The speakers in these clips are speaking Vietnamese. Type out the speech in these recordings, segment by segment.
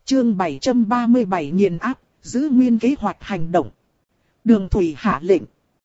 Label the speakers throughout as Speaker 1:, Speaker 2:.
Speaker 1: Chương 737 nghiền áp, giữ nguyên kế hoạch hành động. Đường thủy hạ lệnh.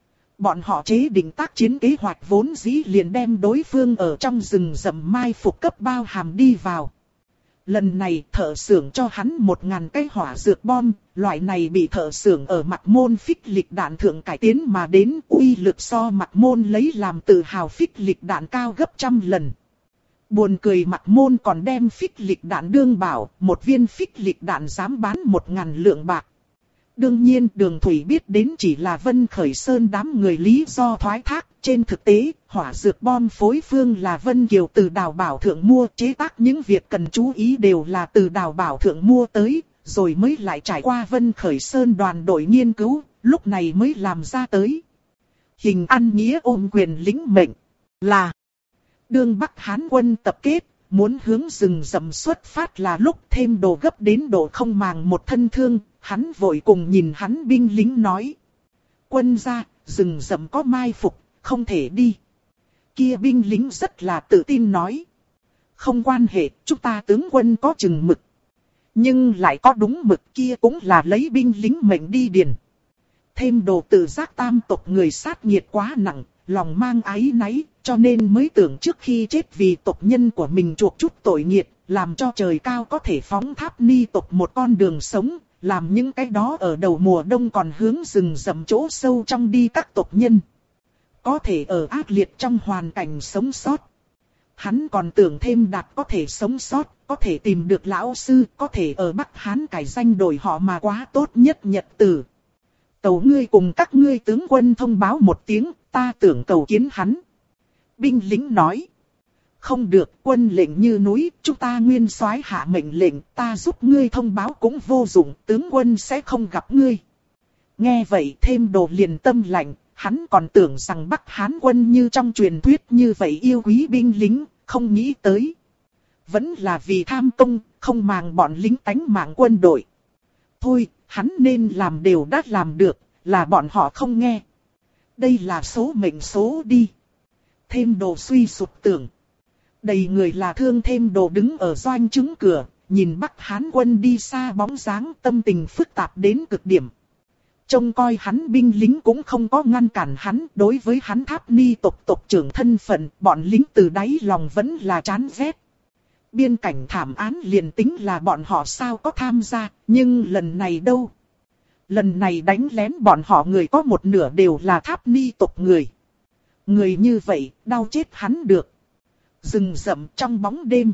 Speaker 1: Bọn họ chế định tác chiến kế hoạch vốn dĩ liền đem đối phương ở trong rừng rậm mai phục cấp bao hàm đi vào. Lần này thợ xưởng cho hắn 1000 cái hỏa dược bom, loại này bị thợ xưởng ở Mạc Môn phích lịch đạn thượng cải tiến mà đến, uy lực so Mạc Môn lấy làm tự hào phích lịch đạn cao gấp 100 lần. Buồn cười Mạc Môn còn đem phích lịch đạn đương bảo, một viên phích lịch đạn dám bán 1000 lượng bạc. Đương nhiên Đường Thủy biết đến chỉ là Vân Khởi Sơn đám người lý do thoái thác. Trên thực tế, hỏa dược bom phối phương là Vân Kiều từ Đào Bảo Thượng mua, chế tác những việc cần chú ý đều là từ Đào Bảo Thượng mua tới, rồi mới lại trải qua Vân Khởi Sơn đoàn đội nghiên cứu, lúc này mới làm ra tới. Hình An Nghĩa ôm quyền lĩnh mệnh là đương Bắc Hán quân tập kết, muốn hướng rừng rậm xuất phát là lúc thêm đồ gấp đến độ không màng một thân thương, hắn vội cùng nhìn hắn binh lính nói. Quân gia, rừng rậm có mai phục, không thể đi. Kia binh lính rất là tự tin nói. Không quan hệ, chúng ta tướng quân có chừng mực. Nhưng lại có đúng mực kia cũng là lấy binh lính mệnh đi điền. Thêm đồ tự giác tam tộc người sát nghiệt quá nặng, lòng mang áy náy, cho nên mới tưởng trước khi chết vì tộc nhân của mình chuộc chút tội nghiệt, làm cho trời cao có thể phóng Tháp Ni tộc một con đường sống, làm những cái đó ở đầu mùa đông còn hướng rừng rậm chỗ sâu trong đi các tộc nhân. Có thể ở ác liệt trong hoàn cảnh sống sót. Hắn còn tưởng thêm Đạt có thể sống sót, có thể tìm được lão sư, có thể ở Bắc Hán cải danh đổi họ mà quá tốt nhất nhật tử. Tàu ngươi cùng các ngươi tướng quân thông báo một tiếng, ta tưởng cầu kiến hắn. Binh lính nói. Không được, quân lệnh như núi, chúng ta nguyên soái hạ mệnh lệnh, ta giúp ngươi thông báo cũng vô dụng, tướng quân sẽ không gặp ngươi. Nghe vậy thêm đồ liền tâm lạnh, hắn còn tưởng rằng Bắc Hán quân như trong truyền thuyết như vậy yêu quý binh lính, không nghĩ tới. Vẫn là vì tham công, không màng bọn lính tánh mạng quân đội. Thôi, hắn nên làm đều đã làm được, là bọn họ không nghe. Đây là số mệnh số đi. Thêm đồ suy sụp tưởng. Đầy người là thương thêm đồ đứng ở doanh trướng cửa, nhìn Bắc Hán quân đi xa bóng dáng tâm tình phức tạp đến cực điểm. Trông coi hắn binh lính cũng không có ngăn cản hắn, đối với hắn Tháp Ni tộc trưởng thân phận, bọn lính từ đáy lòng vẫn là chán ghét. Biên cảnh thảm án liền tính là bọn họ sao có tham gia, nhưng lần này đâu? Lần này đánh lén bọn họ người có một nửa đều là Tháp Ni tộc người. Người như vậy, đau chết hắn được. Rừng rậm trong bóng đêm.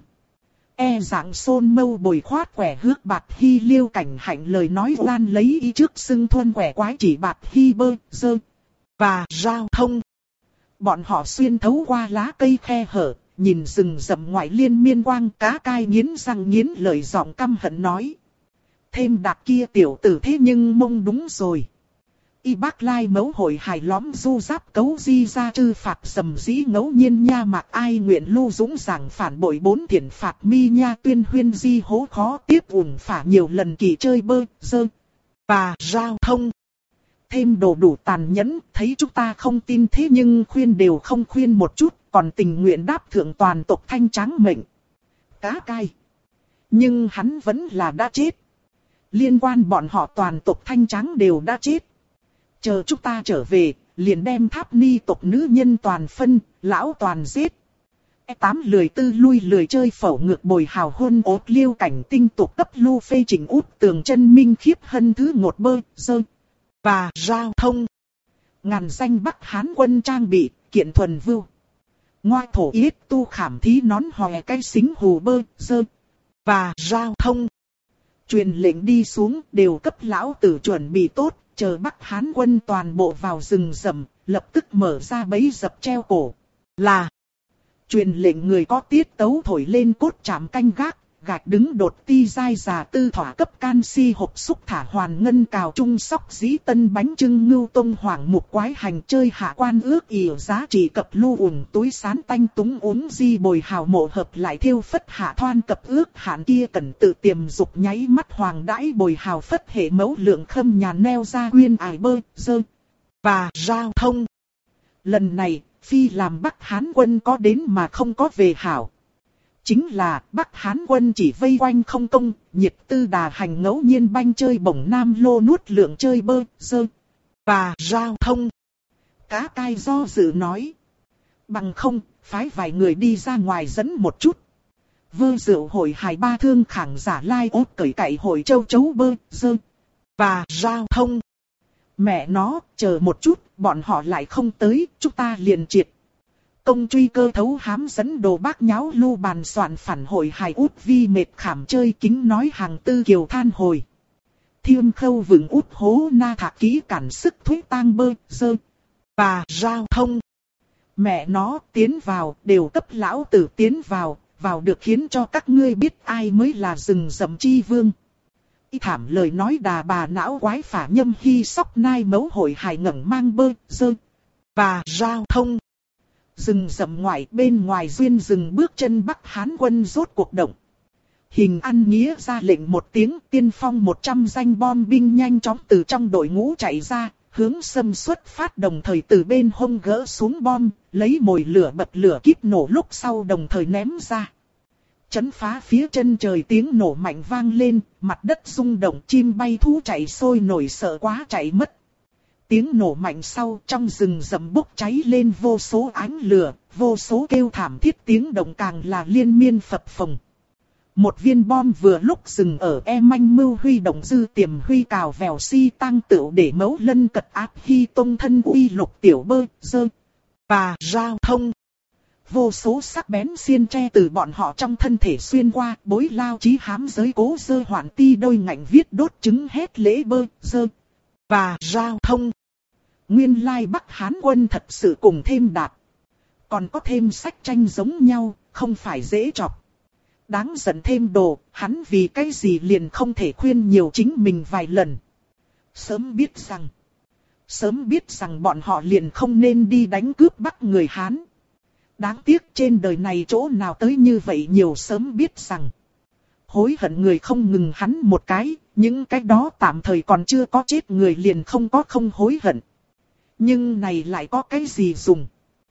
Speaker 1: Dạng xôn mâu bồi khoát quẻ hước bạt hy liêu cảnh hạnh lời nói lan lấy y trước xưng thuần quẻ quái chỉ bạt hy bơ, dơ, và giao thông. Bọn họ xuyên thấu qua lá cây khe hở, nhìn rừng rậm ngoại liên miên quang cá cai nghiến răng nghiến lời giọng căm hận nói. Thêm Đạt kia tiểu tử thế nhưng mông đúng rồi. Y bác lai mấu hội hài lõm du giáp cấu di ra trư phạt sầm dĩ ngẫu nhiên nha mạc ai nguyện lưu dũng giảng phản bội 4 thiển phạt mi nha tuyên huyên di hố khó tiếp ủng phả nhiều lần kỳ chơi bơ, dơ, và giao thông. Thêm đồ đủ tàn nhẫn, thấy chúng ta không tin thế nhưng khuyên đều không khuyên một chút, còn tình nguyện đáp thượng toàn tộc thanh tráng mệnh. Cá cai. Nhưng hắn vẫn là đã chết. Liên quan bọn họ toàn tộc thanh tráng đều đã chết. Chờ chúng ta trở về, liền đem Tháp Ni tộc nữ nhân toàn phân, lão toàn giết. 8 lười tư lui lười chơi phẩu ngược bồi hào hôn ốt liêu cảnh tinh tộc cấp lưu phê chỉnh út tường chân minh khiếp hân thứ ngột bơ, dơ, và giao thông. Ngàn danh Bắc Hán quân trang bị, kiện thuần vưu. Ngoa thổ yết tu khảm thí nón hòe cây xính hù bơ, dơ, và giao thông. Truyền lệnh đi xuống đều cấp lão tử chuẩn bị tốt. Chờ Bắc Hán quân toàn bộ vào rừng rậm, lập tức mở ra bẫy dập treo cổ. Là truyền lệnh người có tiết tấu thổi lên cốt chạm canh gác, gạch đứng đột ti dai già tư thỏa cấp canxi hộp xúc thả hoàn ngân cào trung sóc dĩ tân bánh trưng ngưu tông hoàng mục quái hành chơi hạ quan ước ỉa giá trị cập lưu ủng túi sán tanh túng uống di bồi hào mộ hợp lại thiêu phất hạ thoan cập ước hạn kia cần tự tiềm dục nháy mắt hoàng đãi bồi hào phất hệ mẫu lượng khâm nhà neo ra quyên ải bơ, dơ, và giao thông. Lần này, phi làm Bắc Hán quân có đến mà không có về hảo. Chính là Bắc Hán quân chỉ vây quanh không công, nhiệt tư đà hành ngẫu nhiên banh chơi bổng Nam Lô nuốt lượng chơi bơ, dơ, và giao thông. Cá cai do dự nói. Bằng không, phái vài người đi ra ngoài dẫn một chút. Vơ rượu hội hài ba thương khẳng giả lai ốt cởi cậy hội châu chấu bơ, dơ, và giao thông. Mẹ nó, chờ một chút, bọn họ lại không tới, chúng ta liền triệt. Công truy cơ thấu hám dẫn đồ bác nháo lưu bàn soạn phản hội hài út vi mệt khảm chơi kính nói hàng tư kiều than hồi. Thiêm khâu vững út hố na thạc kỹ cản sức thuế tang bơ, dơ, và giao thông. Mẹ nó, tiến vào, đều cấp lão tử tiến vào được khiến cho các ngươi biết ai mới là rừng rậm chi vương. Y thảm lời nói đà bà não quái phả nhâm hy sóc nai mấu hội hài ngẩng mang bơ, dơ, và giao thông. Rừng rậm ngoại bên ngoài duyên rừng bước chân Bắc Hán quân rốt cuộc động. Hình An Nghĩa ra lệnh một tiếng, tiên phong 100 danh bom binh nhanh chóng từ trong đội ngũ chạy ra, hướng xâm xuất phát đồng thời từ bên hông gỡ xuống bom, lấy mồi lửa bật lửa kíp nổ lúc sau đồng thời ném ra. Chấn phá phía chân trời tiếng nổ mạnh vang lên, mặt đất rung động chim bay thú chạy sôi nổi sợ quá chạy mất. Tiếng nổ mạnh sau trong rừng rậm bốc cháy lên vô số ánh lửa, vô số kêu thảm thiết tiếng động càng là liên miên phập phồng. Một viên bom vừa lúc dừng ở manh mưu huy động dư tiềm huy cào vèo si tăng tựu để mấu lân cật áp hy tông thân uy lục tiểu bơ, dơ, và giao thông. Vô số sắc bén xiên tre từ bọn họ trong thân thể xuyên qua, bối lao chí hám giới cố dơ hoạn ti đôi ngạnh viết đốt trứng hét lễ bơ, dơ, và giao thông. Nguyên lai Bắc Hán quân thật sự cùng thêm đạt. Còn có thêm sách tranh giống nhau, không phải dễ chọc. Đáng giận thêm đồ, hắn vì cái gì liền không thể khuyên nhiều chính mình vài lần. Sớm biết rằng bọn họ liền không nên đi đánh cướp Bắc người Hán. Đáng tiếc trên đời này chỗ nào tới như vậy nhiều sớm biết rằng. Hối hận người không ngừng hắn một cái, những cái đó tạm thời còn chưa có chết người liền không có không hối hận. Nhưng này lại có cái gì dùng?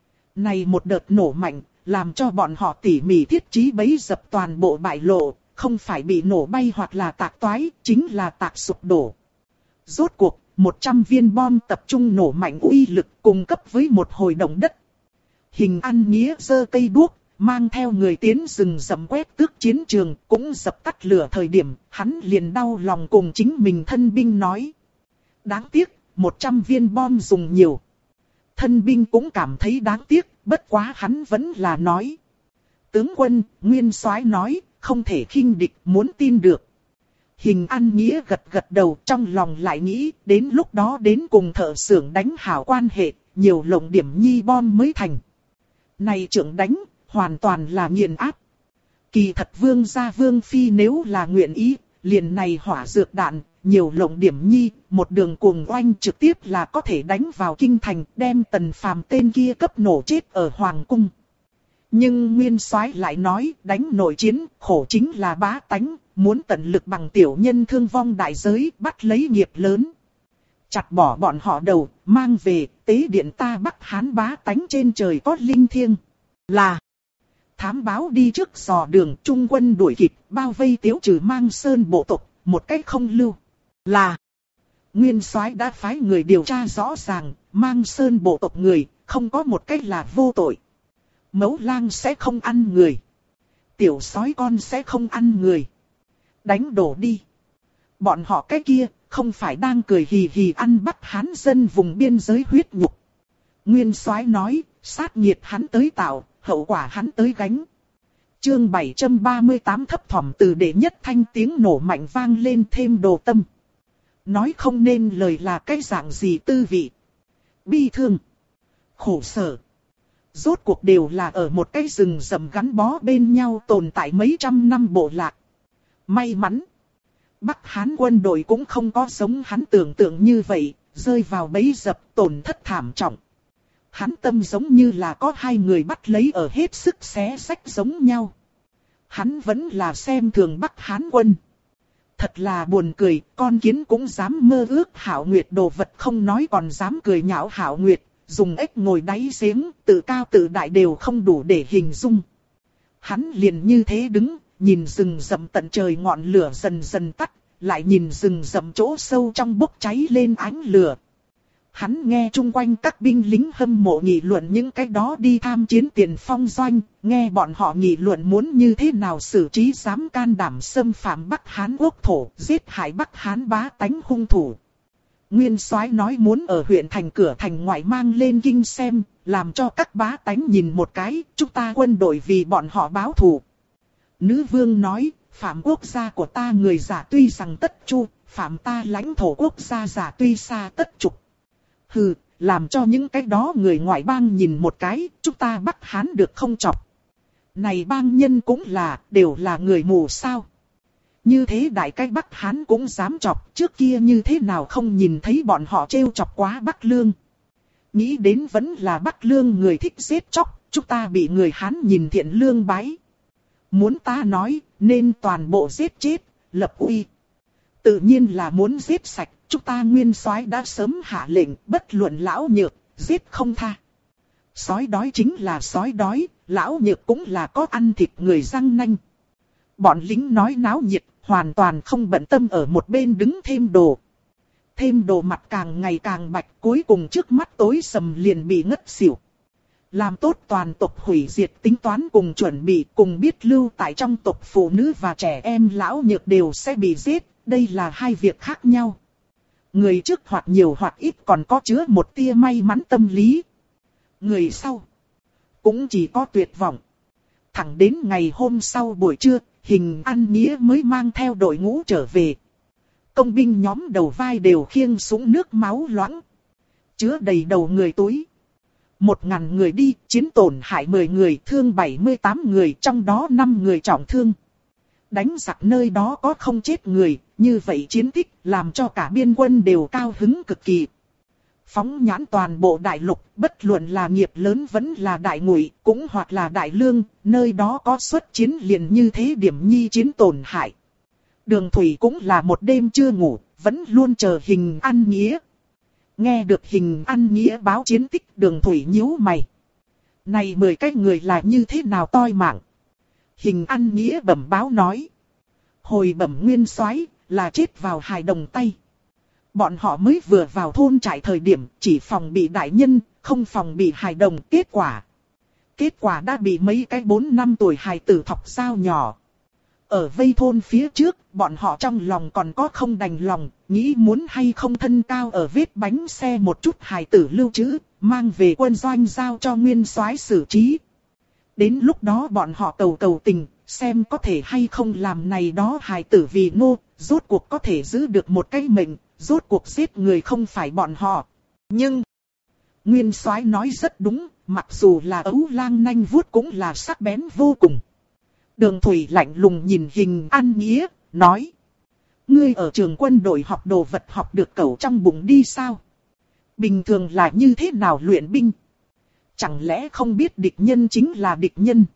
Speaker 1: Này một đợt nổ mạnh, làm cho bọn họ tỉ mỉ thiết trí bấy dập toàn bộ bại lộ, không phải bị nổ bay hoặc là tạc toái, chính là tạc sụp đổ. Rốt cuộc, 100 viên bom tập trung nổ mạnh uy lực cung cấp với một hồi động đất. Hình An Nghĩa giơ cây đuốc, mang theo người tiến rừng rậm quét tước chiến trường, cũng dập tắt lửa thời điểm, hắn liền đau lòng cùng chính mình thân binh nói. Đáng tiếc, 100 viên bom dùng nhiều. Thân binh cũng cảm thấy đáng tiếc, bất quá hắn vẫn là nói. Tướng quân, Nguyên Soái nói, không thể khinh địch, muốn tin được. Hình An Nghĩa gật gật đầu, trong lòng lại nghĩ, đến lúc đó đến cùng thợ xưởng đánh hảo quan hệ, nhiều lồng điểm nhi bom mới thành. Này trưởng đánh, hoàn toàn là nghiền áp. Kỳ thật vương gia vương phi nếu là nguyện ý, liền này hỏa dược đạn, nhiều lồng điểm nhi, một đường cuồng oanh trực tiếp là có thể đánh vào kinh thành, đem Tần Phàm tên kia cấp nổ chết ở Hoàng cung. Nhưng Nguyên Soái lại nói, đánh nội chiến, khổ chính là bá tánh, muốn tận lực bằng tiểu nhân thương vong đại giới, bắt lấy nghiệp lớn. Chặt bỏ bọn họ đầu, mang về, tế điện ta Bắc Hán bá tánh trên trời có linh thiêng. Là thám báo đi trước dò đường, trung quân đuổi kịp, bao vây Tiếu Trừ Mang Sơn bộ tộc, một cách không lưu. Là Nguyên Soái đã phái người điều tra rõ ràng, Mang Sơn bộ tộc người, không có một cách là vô tội. Mẫu lang sẽ không ăn người. Tiểu sói con sẽ không ăn người. Đánh đổ đi. Bọn họ cái kia, không phải đang cười hì hì ăn Bắc Hán dân vùng biên giới huyết nhục. Nguyên Soái nói, sát nghiệt hắn tới tạo, hậu quả hắn tới gánh. Chương 738 thấp thỏm từ đệ nhất thanh tiếng nổ mạnh vang lên thêm đồ tâm. Nói không nên lời là cái dạng gì tư vị. Bi thương. Khổ sở. Rốt cuộc đều là ở một cái rừng rậm gắn bó bên nhau tồn tại mấy trăm năm bộ lạc. May mắn. Bắc Hán quân đội cũng không có giống hắn tưởng tượng như vậy, rơi vào bẫy dập tổn thất thảm trọng. Hắn tâm giống như là có hai người bắt lấy ở hết sức xé rách giống nhau. Hắn vẫn là xem thường Bắc Hán quân. Thật là buồn cười, con kiến cũng dám mơ ước Hạo Nguyệt đồ vật không nói còn dám cười nhạo Hạo Nguyệt, dùng ếch ngồi đáy giếng, tự cao tự đại đều không đủ để hình dung. Hắn liền như thế đứng, nhìn rừng rậm tận trời ngọn lửa dần dần tắt, lại nhìn rừng rậm chỗ sâu trong bốc cháy lên ánh lửa. Hắn nghe chung quanh các binh lính hâm mộ nghị luận những cái đó đi tham chiến tiền phong doanh, nghe bọn họ nghị luận muốn như thế nào xử trí dám can đảm xâm phạm Bắc Hán quốc thổ, giết hại Bắc Hán bá tánh hung thủ. Nguyên soái nói muốn ở huyện thành cửa thành ngoại mang lên kinh xem, làm cho các bá tánh nhìn một cái, chúng ta quân đội vì bọn họ báo thù. Nữ vương nói, phạm quốc gia của ta người giả tuy rằng tất chu, phạm ta lãnh thổ quốc gia giả tuy xa tất trục. Hừ, làm cho những cái đó người ngoại bang nhìn một cái, chúng ta Bắc Hán được không chọc. Này bang nhân cũng đều là người mù sao. Như thế đại cái Bắc Hán cũng dám chọc, trước kia như thế nào không nhìn thấy bọn họ trêu chọc quá Bắc Lương. Nghĩ đến vẫn là Bắc Lương người thích giết chóc, chúng ta bị người Hán nhìn thiện lương bái. Muốn ta nói, nên toàn bộ giết chết, lập uy. Tự nhiên là muốn giết sạch, chúng ta nguyên soái đã sớm hạ lệnh, bất luận lão nhược, giết không tha. Sói đói chính là sói đói, lão nhược cũng là có ăn thịt người răng nanh. Bọn lính nói náo nhiệt, hoàn toàn không bận tâm ở một bên đứng thêm đồ. Thêm đồ mặt càng ngày càng bạch, cuối cùng trước mắt tối sầm liền bị ngất xỉu. Làm tốt toàn tộc hủy diệt tính toán cùng chuẩn bị, cùng biết lưu tại trong tộc phụ nữ và trẻ em lão nhược đều sẽ bị giết, đây là hai việc khác nhau. Người trước hoặc nhiều hoặc ít còn có chứa một tia may mắn tâm lý. Người sau cũng chỉ có tuyệt vọng. Thẳng đến ngày hôm sau buổi trưa, Hình An Nghĩa mới mang theo đội ngũ trở về. Công binh nhóm đầu vai đều khiêng súng nước máu loãng, chứa đầy đầu người túi. 1000 người đi, chiến tổn hại 10 người, thương 78 người, trong đó 5 người trọng thương. Đánh giặc nơi đó có không chết người, như vậy chiến tích làm cho cả biên quân đều cao hứng cực kỳ. Phóng nhãn toàn bộ đại lục, bất luận là nghiệp lớn vẫn là đại ngụy, cũng hoặc là đại lương, nơi đó có xuất chiến liền như thế điểm nhi chiến tổn hại. Đường Thủy cũng là một đêm chưa ngủ, vẫn luôn chờ Hình An Nghĩa. Nghe được Hình An Nghĩa báo chiến tích, Đường Thủy nhíu mày. Này 10 cái người là như thế nào toi mạng? Hình An Nghĩa bẩm báo nói. Hồi bẩm nguyên soái là chết vào hài đồng tay. Bọn họ mới vừa vào thôn trại thời điểm, chỉ phòng bị đại nhân, không phòng bị hài đồng. Kết quả đã bị mấy cái 4 năm tuổi hài tử thọc dao nhỏ. Ở vây thôn phía trước, bọn họ trong lòng còn có không đành lòng, nghĩ muốn hay không thân cao ở vết bánh xe một chút hài tử lưu trữ, mang về quân doanh giao cho nguyên soái xử trí. Đến lúc đó bọn họ cầu tình, xem có thể hay không làm này đó hài tử vì nô, rốt cuộc có thể giữ được một cái mệnh, rốt cuộc giết người không phải bọn họ. Nhưng, nguyên soái nói rất đúng, mặc dù là ấu lang nanh vuốt cũng là sắc bén vô cùng. Đường Thủy lạnh lùng nhìn Hình An Nghĩa, nói. Ngươi ở trường quân đội học đồ vật học được cẩu trong bụng đi sao? Bình thường là như thế nào luyện binh? Chẳng lẽ không biết địch nhân chính là địch nhân?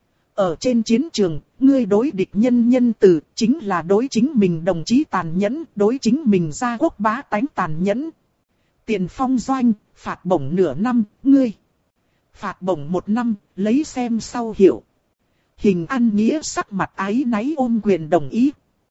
Speaker 1: Ở trên chiến trường, ngươi đối địch nhân nhân từ, chính là đối chính mình đồng chí tàn nhẫn, đối chính mình gia quốc bá tánh tàn nhẫn. Tiền phong doanh, phạt bổng nửa năm, ngươi. Phạt bổng 1 năm, lấy xem sau hiểu. Hình An Nghĩa sắc mặt áy náy ôm quyền đồng ý.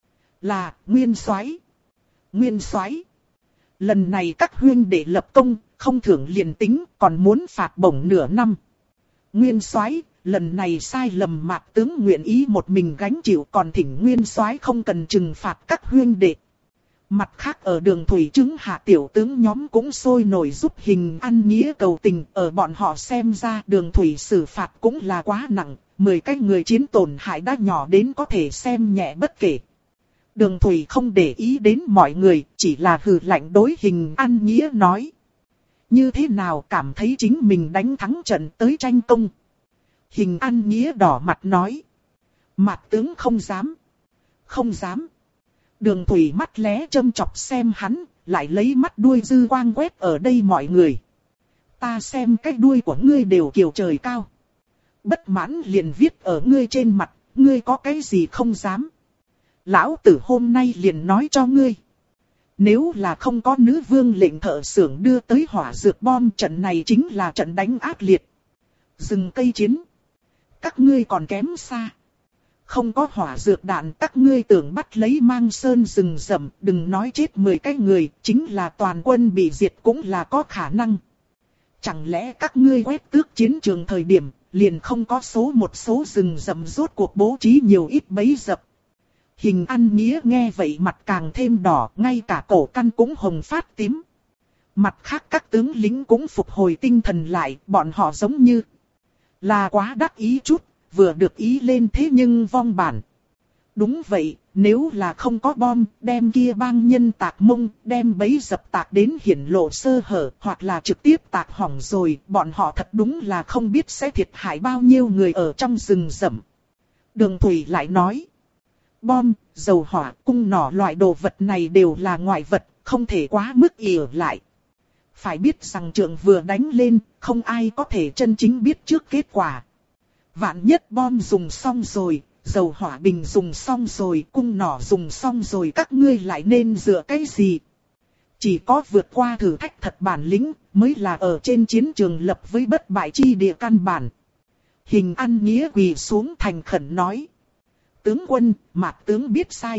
Speaker 1: Là, nguyên soái. Nguyên soái. Lần này các huynh đệ lập công, không thưởng liền tính, còn muốn phạt bổng nửa năm. Nguyên soái, lần này sai lầm Mạc tướng nguyện ý một mình gánh chịu, còn thỉnh nguyên soái không cần trừng phạt các huynh đệ. Mặt khác ở Đường Thủy chứng hạ tiểu tướng nhóm cũng sôi nổi giúp Hình An Nghĩa cầu tình, ở bọn họ xem ra Đường Thủy xử phạt cũng là quá nặng, 10 cái người chiến tổn hại đã nhỏ đến có thể xem nhẹ bất kể. Đường Thủy không để ý đến mọi người, chỉ là hừ lạnh đối Hình An Nghĩa nói. Như thế nào cảm thấy chính mình đánh thắng trận tới tranh công? Hình An Nghĩa đỏ mặt nói. Mạc tướng không dám. Không dám. Đường Thủy mắt lé châm chọc xem hắn, lại lấy mắt đuôi dư quang quét ở đây mọi người. Ta xem cái đuôi của ngươi đều kiều trời cao. Bất mãn liền viết ở ngươi trên mặt, ngươi có cái gì không dám. Lão tử hôm nay liền nói cho ngươi. Nếu là không có nữ vương lệnh thợ xưởng đưa tới hỏa dược bom, trận này chính là trận đánh ác liệt. Dừng cây chiến. các ngươi còn kém xa. Không có hỏa dược đạn các ngươi tưởng bắt lấy Mang Sơn rừng rậm, đừng nói chết 10 cái người, chính là toàn quân bị diệt cũng là có khả năng. Chẳng lẽ các ngươi quét tước chiến trường thời điểm, liền không có một số rừng rậm rốt cuộc bố trí nhiều ít bẫy dập. Hình An Nghĩa nghe vậy mặt càng thêm đỏ, ngay cả cổ căn cũng hồng phát tím. Mặt khác các tướng lính cũng phục hồi tinh thần lại, bọn họ giống như là quá đắc ý chút, vừa được ý lên thế nhưng vong bản. Đúng vậy, nếu là không có bom, đem kia bang nhân tạc mông, đem bẫy dập tạc đến hiển lộ sơ hở, hoặc là trực tiếp tạc hỏng rồi, bọn họ thật đúng là không biết sẽ thiệt hại bao nhiêu người ở trong rừng rậm. Đường Thủy lại nói, bom, dầu hỏa, cung nỏ loại đồ vật này đều là ngoại vật, không thể quá mức ỷ lại. Phải biết rằng trường vừa đánh lên, không ai có thể chân chính biết trước kết quả. Vạn nhất bom dùng xong rồi, dầu hỏa bình dùng xong rồi, cung nỏ dùng xong rồi, các ngươi lại nên dựa cái gì? Chỉ có vượt qua thử thách thật bản lĩnh, mới là ở trên chiến trường lập với bất bại chi địa căn bản. Hình An Nghĩa quỳ xuống thành khẩn nói. Tướng quân, Mạc tướng biết sai.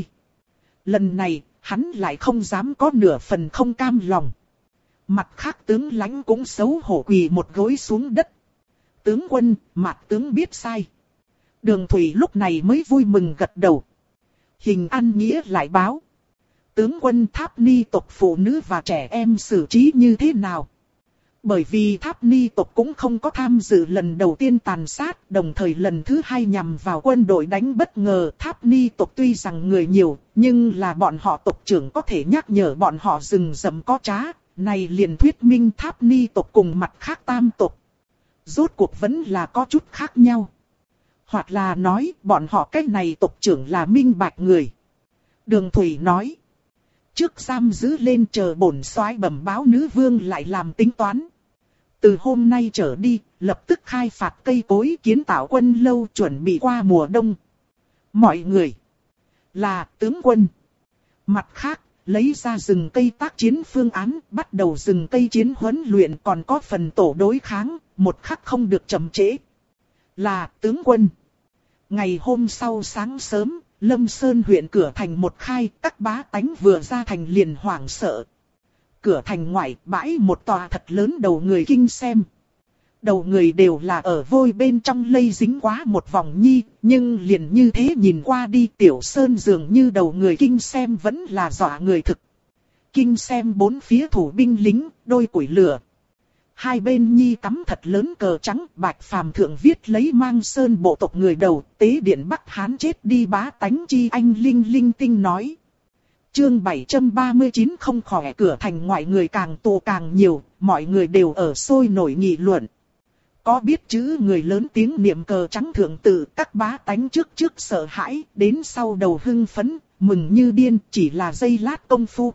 Speaker 1: Lần này, hắn lại không dám có nửa phần không cam lòng. Mặt khác tướng lãnh cũng xấu hổ quỳ một gối xuống đất. Tướng quân, Mạc tướng biết sai. Đường Thủy lúc này mới vui mừng gật đầu. Hình An Nghĩa lại báo. Tướng quân Tháp Ni tộc phụ nữ và trẻ em xử trí như thế nào? Bởi vì Tháp Ni tộc cũng không có tham dự lần đầu tiên tàn sát, đồng thời lần thứ hai nhằm vào quân đội đánh bất ngờ. Tháp Ni tộc tuy rằng người nhiều, nhưng là bọn họ tộc trưởng có thể nhắc nhở bọn họ rừng rậm có trá. Này liền thuyết minh Tháp Ni tộc cùng mặt khác tam tộc. Rốt cuộc vẫn là có chút khác nhau. Hoặc là nói bọn họ cái này tộc trưởng là minh bạch người. Đường Thủy nói. Trước giam giữ lên chờ bổn soái bẩm báo nữ vương lại làm tính toán. Từ hôm nay trở đi, lập tức khai phạt cây cối kiến tạo quân lâu chuẩn bị qua mùa đông. Mọi người là tướng quân. Mặt khác, lấy ra rừng cây tác chiến phương án, bắt đầu rừng cây chiến huấn luyện còn có phần tổ đối kháng, một khắc không được chậm trễ. Là tướng quân. Ngày hôm sau sáng sớm, Lâm Sơn huyện cửa thành một khai, các bá tánh vừa ra thành liền hoảng sợ. Cửa thành ngoại bãi một tòa thật lớn đầu người kinh xem. Đầu người đều là ở vôi bên trong lây dính quá một vòng nhi, nhưng liền như thế nhìn qua đi Tiểu Sơn dường như đầu người kinh xem vẫn là dọa người thực. Kinh xem bốn phía thủ binh lính, đôi củi lửa. Hai bên nhi cắm thật lớn cờ trắng, bạch phàm thượng viết lấy Mang Sơn bộ tộc người đầu, tế điện Bắc Hán chết đi bá tánh chi anh linh linh tinh nói. Chương 739 không khỏe cửa thành ngoại người càng tụ càng nhiều, mọi người đều ở sôi nổi nghị luận. Có biết chữ người lớn tiếng niệm cờ trắng thượng tự, các bá tánh trước sợ hãi, đến sau đầu hưng phấn, mừng như điên, chỉ là giây lát công phu.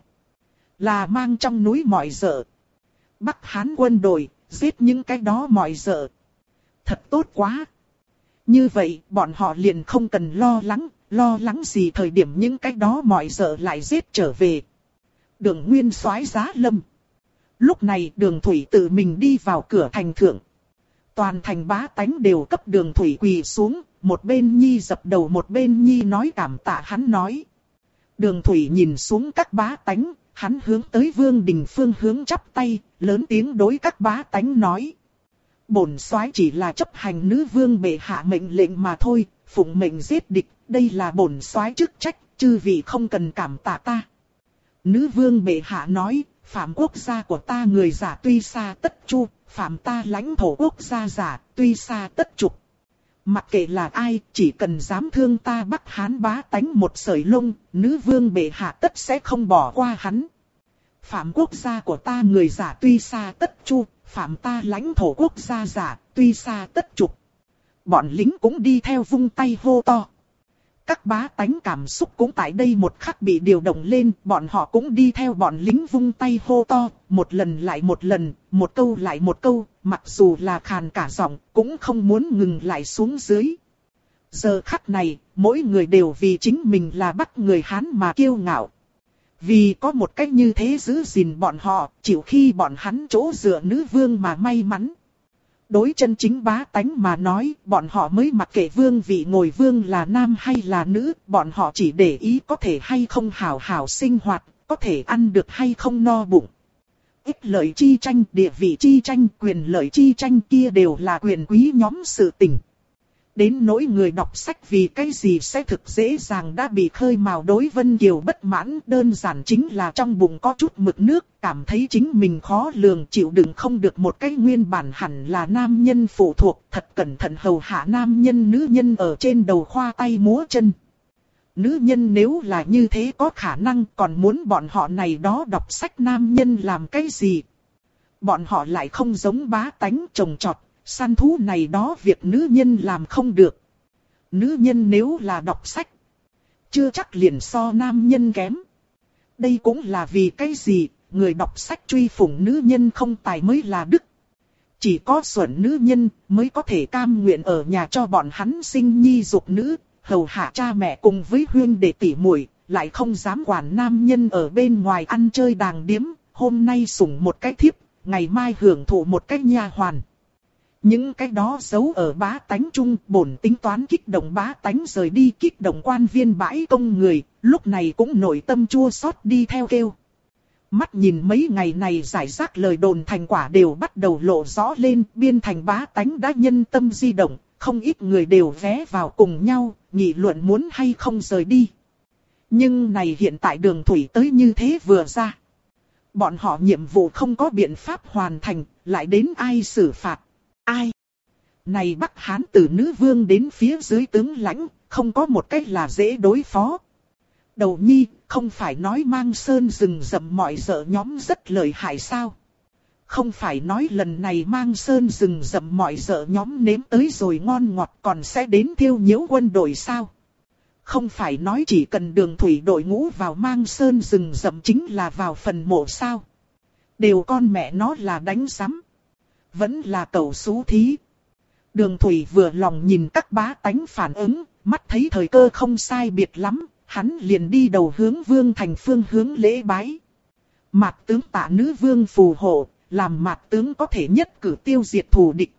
Speaker 1: Là mang trong núi mọi dợ. Bắc Hán quân đội, giết những cái đó mọi dợ. Thật tốt quá. Như vậy, bọn họ liền không cần lo lắng gì thời điểm những cái đó mọi dợ lại giết trở về. Đường Nguyên soái giá lâm. Lúc này Đường Thủy tự mình đi vào cửa thành thượng. Toàn thành bá tánh đều cấp Đường Thủy quỳ xuống, một bên nhi dập đầu một bên nhi nói cảm tạ hắn nói. Đường Thủy nhìn xuống các bá tánh, hắn hướng tới Vương Đình phương hướng chắp tay, lớn tiếng đối các bá tánh nói. Bổn soái chỉ là chấp hành nữ vương bệ hạ mệnh lệnh mà thôi, phụng mệnh giết địch, đây là bổn soái chức trách, chư vị không cần cảm tạ ta. Nữ vương bệ hạ nói, phạm quốc gia của ta người giả tuy xa tất chu, phạm ta lãnh thổ quốc gia giả tuy xa tất trục. Mặc kệ là ai, chỉ cần dám thương ta Bắc Hán bá tánh một sợi lông, nữ vương bệ hạ tất sẽ không bỏ qua hắn. Phạm quốc gia của ta người giả tuy xa tất chu, phạm ta lãnh thổ quốc gia giả tuy xa tất trục. Bọn lính cũng đi theo vung tay hô to. Các bá tánh cảm xúc cũng tại đây một khắc bị điều động lên, bọn họ cũng đi theo bọn lính vung tay hô to, một lần lại một lần, một câu lại một câu, mặc dù là khàn cả giọng, cũng không muốn ngừng lại xuống dưới. Giờ khắc này, mỗi người đều vì chính mình là Bắc người Hán mà kiêu ngạo. Vì có một cách như thế giữ gìn bọn họ, chịu khi bọn hắn chỗ dựa nữ vương mà may mắn. Đối chân chính bá tánh mà nói, bọn họ mới mặc kệ vương vị ngồi vương là nam hay là nữ, bọn họ chỉ để ý có thể hay không hảo hảo sinh hoạt, có thể ăn được hay không no bụng. Ích lợi chi tranh, địa vị chi tranh, quyền lợi chi tranh kia đều là quyền quý nhóm sự tình. Đến nỗi người đọc sách vì cái gì sẽ thực dễ dàng đã bị khơi mào đối Vân Kiều bất mãn, đơn giản chính là trong bụng có chút mực nước, cảm thấy chính mình khó lường, chịu đựng không được một cái nguyên bản hẳn là nam nhân phụ thuộc, thật cẩn thận hầu hạ nam nhân nữ nhân ở trên đầu khoa tay múa chân. Nữ nhân nếu là như thế có khả năng còn muốn bọn họ này đó đọc sách nam nhân làm cái gì? Bọn họ lại không giống bá tánh trồng trọt. Săn thú này đó việc nữ nhân làm không được. Nữ nhân nếu là đọc sách, chưa chắc liền so nam nhân kém. Đây cũng là vì cái gì, người đọc sách truy phủng nữ nhân không tài mới là đức. Chỉ có xuẩn nữ nhân mới có thể cam nguyện ở nhà cho bọn hắn sinh nhi dục nữ, hầu hạ cha mẹ cùng với huynh đệ tỷ muội, lại không dám quản nam nhân ở bên ngoài ăn chơi đàng điếm, hôm nay sủng một cái thiếp, ngày mai hưởng thụ một cái nha hoàn. Những cái đó giấu ở bá tánh trung, bổn tính toán kích động bá tánh rời đi, kích động quan viên bãi công người, lúc này cũng nội tâm chua xót đi theo kêu. Mắt nhìn mấy ngày này giải rác lời đồn thành quả đều bắt đầu lộ rõ lên, biên thành bá tánh đã nhân tâm di động, không ít người đều vé vào cùng nhau, nghị luận muốn hay không rời đi. Nhưng này hiện tại đường thủy tới như thế vừa ra. Bọn họ nhiệm vụ không có biện pháp hoàn thành, lại đến ai xử phạt. Ai? Này Bắc Hán từ nữ vương đến phía dưới tướng lãnh, không có một cách là dễ đối phó. Đầu nhi, không phải nói mang sơn rừng rậm mọi dợ nhóm rất lợi hại sao? Không phải nói lần này mang sơn rừng rậm mọi dợ nhóm nếm tới rồi ngon ngọt còn sẽ đến thiêu nhiễu quân đội sao? Không phải nói chỉ cần đường thủy đội ngũ vào mang sơn rừng rậm chính là vào phần mộ sao? Đều con mẹ nó là đánh sắm. Vẫn là cẩu xú thí. Đường thủy vừa lòng nhìn các bá tánh phản ứng, mắt thấy thời cơ không sai biệt lắm, hắn liền đi đầu hướng vương thành phương hướng lễ bái. Mạt tướng tạ nữ vương phù hộ, làm mạt tướng có thể nhất cử tiêu diệt thù địch.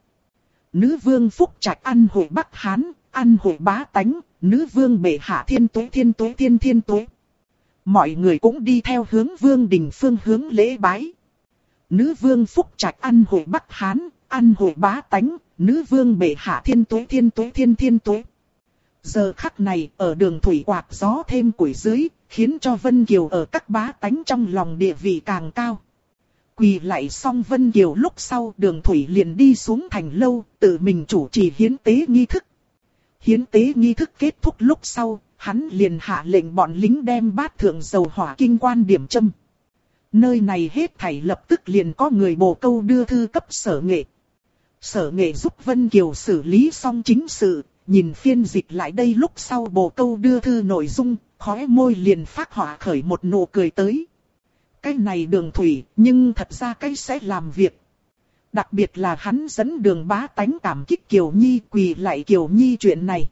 Speaker 1: Nữ vương phúc trạch ăn hội Bắc Hán, ăn hội bá tánh, nữ vương bệ hạ thiên tuế thiên tuế thiên thiên tuế. Mọi người cũng đi theo hướng vương đình phương hướng lễ bái. Nữ vương phúc trạch ăn hội Bắc Hán, ăn hội bá tánh, nữ vương bệ hạ thiên tuế thiên tuế thiên thiên tuế. Giờ khắc này ở đường thủy quạt gió thêm củi dưới, khiến cho Vân Kiều ở các bá tánh trong lòng địa vị càng cao. Quỳ lại xong Vân Kiều lúc sau đường thủy liền đi xuống thành lâu, tự mình chủ trì hiến tế nghi thức. Hiến tế nghi thức kết thúc lúc sau, hắn liền hạ lệnh bọn lính đem bát thượng dầu hỏa kinh quan điểm châm. Nơi này hết thảy lập tức liền có người bồ câu đưa thư cấp Sở Nghệ. Sở Nghệ giúp Vân Kiều xử lý xong chính sự, nhìn phiên dịch lại đây lúc sau bồ câu đưa thư nội dung, khóe môi liền phát họa khởi một nụ cười tới. Cái này đường thủy, nhưng thật ra cái sẽ làm việc. Đặc biệt là hắn dẫn đường bá tánh cảm kích Kiều Nhi, quỳ lại Kiều Nhi chuyện này.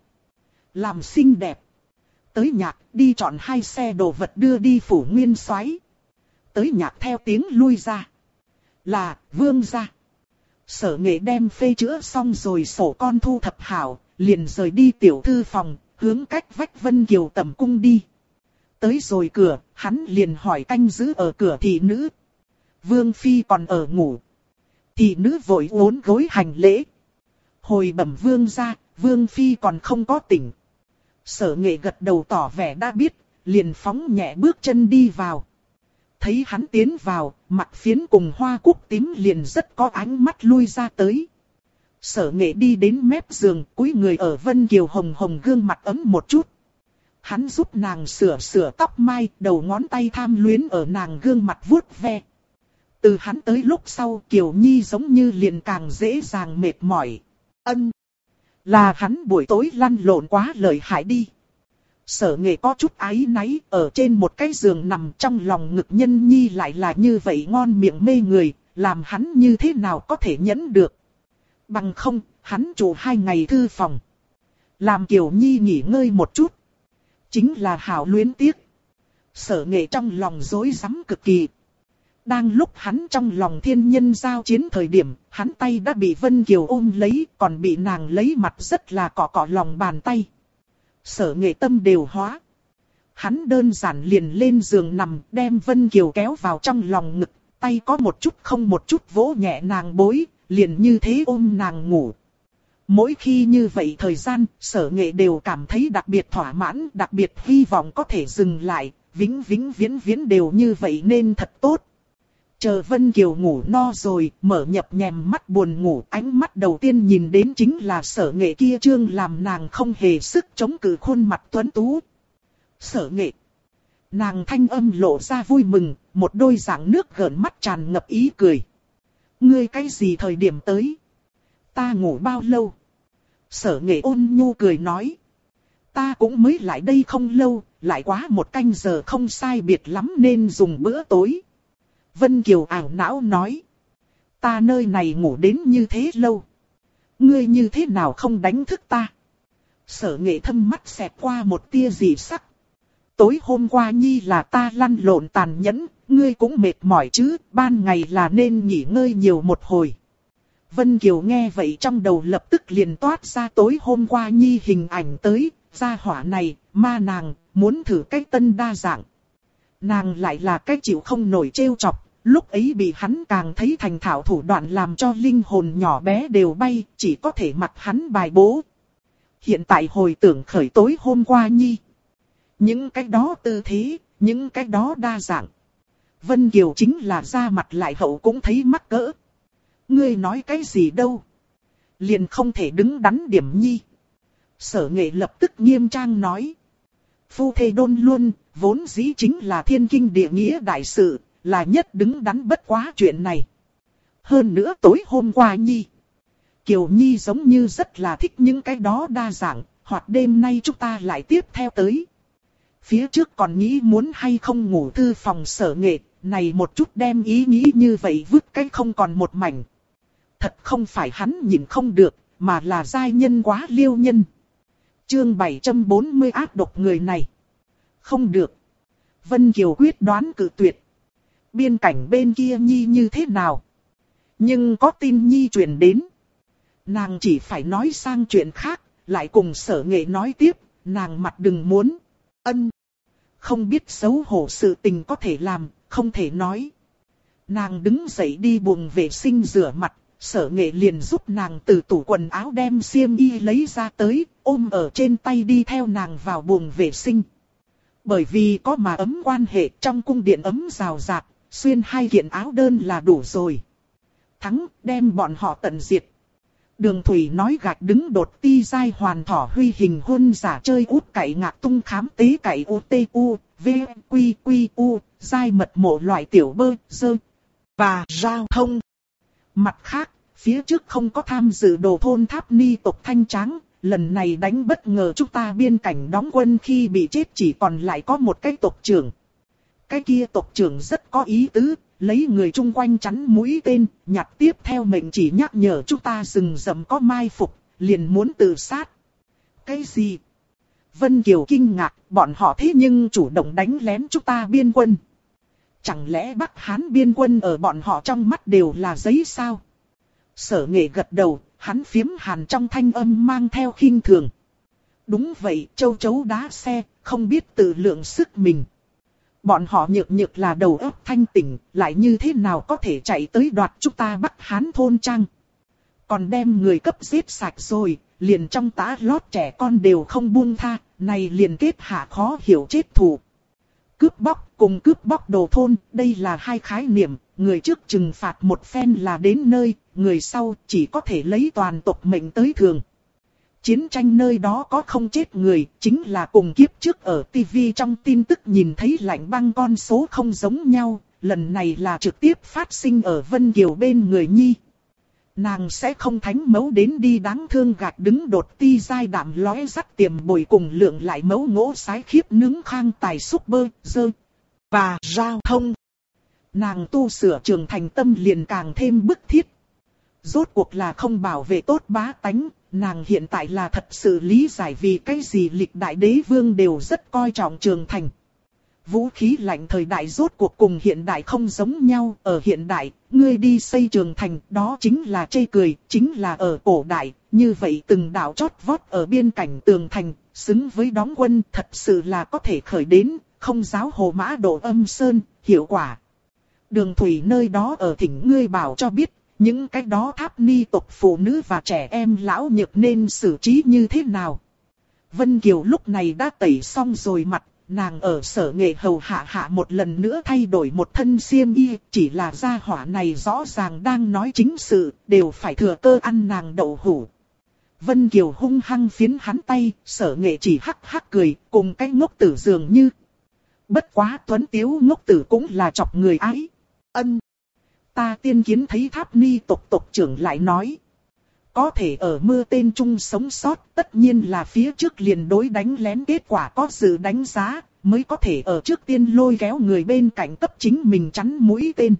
Speaker 1: Làm xinh đẹp. Tới nhạc, đi chọn 2 xe đồ vật đưa đi phủ nguyên soái. Tới nhạc theo tiếng lui ra. Là, vương ra. Sở Nghệ đem phê chữa xong rồi sổ con thu thập hảo, liền rời đi tiểu thư phòng, hướng cách vách Vân Kiều tẩm cung đi. Tới rồi cửa, hắn liền hỏi canh giữ ở cửa thị nữ. Vương phi còn ở ngủ. Thị nữ vội uốn gối hành lễ. Hồi bẩm vương ra, vương phi còn không có tỉnh. Sở Nghệ gật đầu tỏ vẻ đã biết, liền phóng nhẹ bước chân đi vào. Thấy hắn tiến vào, mặt phiến cùng hoa cúc tím liền rất có ánh mắt lui ra tới. Sở Nghệ đi đến mép giường, cúi người ở Vân Kiều hồng hồng gương mặt ấm một chút. Hắn giúp nàng sửa tóc mai, đầu ngón tay tham luyến ở nàng gương mặt vuốt ve. Từ hắn tới lúc sau Kiều Nhi giống như liền càng dễ dàng mệt mỏi. Là hắn buổi tối lăn lộn quá lợi hại đi. Sở Nghệ có chút áy náy, ở trên một cái giường nằm trong lòng ngực nhân nhi lại là như vậy ngon miệng mê người, làm hắn như thế nào có thể nhẫn được. Bằng không, hắn trụ 2 ngày thư phòng. Làm Kiều Nhi nghỉ ngơi một chút. Chính là hảo luyến tiếc. Sở Nghệ trong lòng rối rắm cực kỳ. Đang lúc hắn trong lòng thiên nhân giao chiến thời điểm, hắn tay đã bị Vân Kiều ôm lấy, còn bị nàng lấy mặt rất là cọ cọ lòng bàn tay. Sở Nghệ tâm đều hóa. Hắn đơn giản liền lên giường nằm, đem Vân Kiều kéo vào trong lòng ngực, tay có một chút không một chút vỗ nhẹ nàng bối, liền như thế ôm nàng ngủ. Mỗi khi như vậy thời gian, Sở Nghệ đều cảm thấy đặc biệt thỏa mãn, đặc biệt hy vọng có thể dừng lại, vĩnh viễn đều như vậy nên thật tốt. Chờ Vân Kiều ngủ no rồi, mở nhập nhèm mắt buồn ngủ, ánh mắt đầu tiên nhìn đến chính là Sở Nghệ kia trương làm nàng không hề sức chống cự khuôn mặt tuấn tú. Sở Nghệ. Nàng thanh âm lộ ra vui mừng, một đôi dạng nước gợn mắt tràn ngập ý cười. Ngươi cái gì thời điểm tới? Ta ngủ bao lâu? Sở Nghệ ôn nhu cười nói. Ta cũng mới lại đây không lâu, lại quá một canh giờ không sai biệt lắm nên dùng bữa tối. Vân Kiều ảo não nói. Ta nơi này ngủ đến như thế lâu. Ngươi như thế nào không đánh thức ta? Sở Nghệ thâm mắt xẹt qua một tia dị sắc. Tối hôm qua nhi là ta lăn lộn tàn nhẫn, ngươi cũng mệt mỏi chứ, ban ngày là nên nghỉ ngơi nhiều một hồi. Vân Kiều nghe vậy trong đầu lập tức liền toát ra tối hôm qua nhi hình ảnh tới, gia hỏa này, ma nàng, muốn thử cách tân đa dạng. Nàng lại là cách chịu không nổi trêu chọc, lúc ấy bị hắn càng thấy thành thạo thủ đoạn làm cho linh hồn nhỏ bé đều bay, chỉ có thể mặc hắn bài bố. Hiện tại hồi tưởng khởi tối hôm qua nhi. Những cái đó tư thế, những cái đó đa dạng. Vân Kiều chính là ra mặt lại hậu cũng thấy mắc cỡ. Ngươi nói cái gì đâu? Liền không thể đứng đắn điểm nhi. Sở Nghệ lập tức nghiêm trang nói. Phu thê đôn luôn, vốn dĩ chính là thiên kinh địa nghĩa đại sự, là nhất đứng đắn bất quá chuyện này. Hơn nữa tối hôm qua nhi. Kiều Nhi giống như rất là thích những cái đó đa dạng, hoặc đêm nay chúng ta lại tiếp theo tới. Phía trước còn nghĩ muốn hay không ngủ thư phòng Sở Nghệ, này một chút đem ý nghĩ như vậy vứt cái không còn một mảnh. Thật không phải hắn nhìn không được, mà là giai nhân quá liêu nhân. Chương 740 ác độc người này. Không được. Vân Kiều quyết đoán cự tuyệt. Biên cảnh bên kia Nhi như thế nào? Nhưng có tin Nhi truyền đến. Nàng chỉ phải nói sang chuyện khác, lại cùng Sở Nghệ nói tiếp, nàng mặt đừng muốn. Ân. Không biết xấu hổ sự tình có thể làm, không thể nói. Nàng đứng dậy đi buồng vệ sinh rửa mặt, Sở Nghệ liền giúp nàng từ tủ quần áo đem xiêm y lấy ra tới, ôm ở trên tay đi theo nàng vào buồng vệ sinh. Bởi vì có mà ấm quan hệ trong cung điện ấm rào rạt, xuyên 2 kiện áo đơn là đủ rồi. Thắng đem bọn họ tận diệt. Đường Thủy nói gạch đứng đột ti giai hoàn thỏ huy hình hôn giả chơi út cậy ngạc tung khám tế cậy u t u, v quy quy u, giai mật mộ loại tiểu bơ, dơ, và giao thông. Mặt khác, phía trước không có tham dự đồ thôn tháp ni tộc thanh tráng, lần này đánh bất ngờ chúng ta biên cảnh đóng quân khi bị chết chỉ còn lại có một cái tộc trưởng. Cái kia tộc trưởng rất có ý tứ, lấy người chung quanh chắn mũi tên, nhặt tiếp theo mệnh chỉ nhắc nhở chúng ta rừng rậm có mai phục, liền muốn tự sát. Cái gì? Vân Kiều kinh ngạc, bọn họ thế nhưng chủ động đánh lén chúng ta biên quân. Chẳng lẽ Bắc Hán biên quân ở bọn họ trong mắt đều là giấy sao? Sở Nghệ gật đầu, hắn phiếm hàn trong thanh âm mang theo khinh thường. Đúng vậy, châu chấu đá xe, không biết tự lượng sức mình. Bọn họ nhược là đầu óc thanh tỉnh, lại như thế nào có thể chạy tới đoạt chúng ta Bắc Hán thôn trang. Còn đem người cấp giết sạch rồi, liền trong tã lót trẻ con đều không buông tha, này liền kết hạ khó hiểu chết thù. Cướp bóc cùng cướp bóc đồ thôn, đây là hai khái niệm, người trước trừng phạt một phen là đến nơi, người sau chỉ có thể lấy toàn tộc mệnh tới thường. Chiến tranh nơi đó có không chết người, chính là cùng kiếp trước ở TV trong tin tức nhìn thấy lạnh băng con số không giống nhau, lần này là trực tiếp phát sinh ở Vân Kiều bên người Nhi. Nàng sẽ không thánh mẫu đến đi đáng thương gạch đứng đột ti giai đạm lóe dắt tiềm bồi cùng lượng lại mẫu ngỗ sái khiếp nướng khang tài xúc bơ, dơ, và giao thông. Nàng tu sửa trường thành tâm liền càng thêm bức thiết. Rốt cuộc là không bảo vệ tốt bá tánh, nàng hiện tại là thật sự lý giải vì cái gì lịch đại đế vương đều rất coi trọng trường thành. vũ khí lạnh thời đại rốt cuộc cùng hiện đại không giống nhau. Ở hiện đại, ngươi đi xây trường thành, đó chính là chê cười, chính là ở cổ đại. Như vậy từng đạo chót vót ở biên cảnh tường thành, xứng với đóng quân thật sự là có thể khởi đến, không giáo hồ mã độ âm sơn, hiệu quả. Đường thủy nơi đó ở thỉnh ngươi bảo cho biết, những cái đó tháp ni tộc phụ nữ và trẻ em lão nhược nên xử trí như thế nào. Vân Kiều lúc này đã tẩy xong rồi mặt, nàng ở Sở Nghệ hầu hạ một lần nữa thay đổi một thân xiêm y, chỉ là gia hỏa này rõ ràng đang nói chính sự, đều phải thừa cơ ăn nàng đậu hũ. Vân Kiều hung hăng phiến hắn tay, Sở Nghệ chỉ hắc hắc cười, cùng cái ngốc tử dường như. Bất quá tuấn tiếu ngốc tử cũng là chọc người ái. Ân. Ta tiên kiến thấy tháp ni tộc trưởng lại nói. Có thể ở mưa tên chung sống sót, tất nhiên là phía trước liền đối đánh lén kết quả có sự đánh giá, mới có thể ở trước tiên lôi kéo người bên cạnh cấp chính mình chắn mũi tên.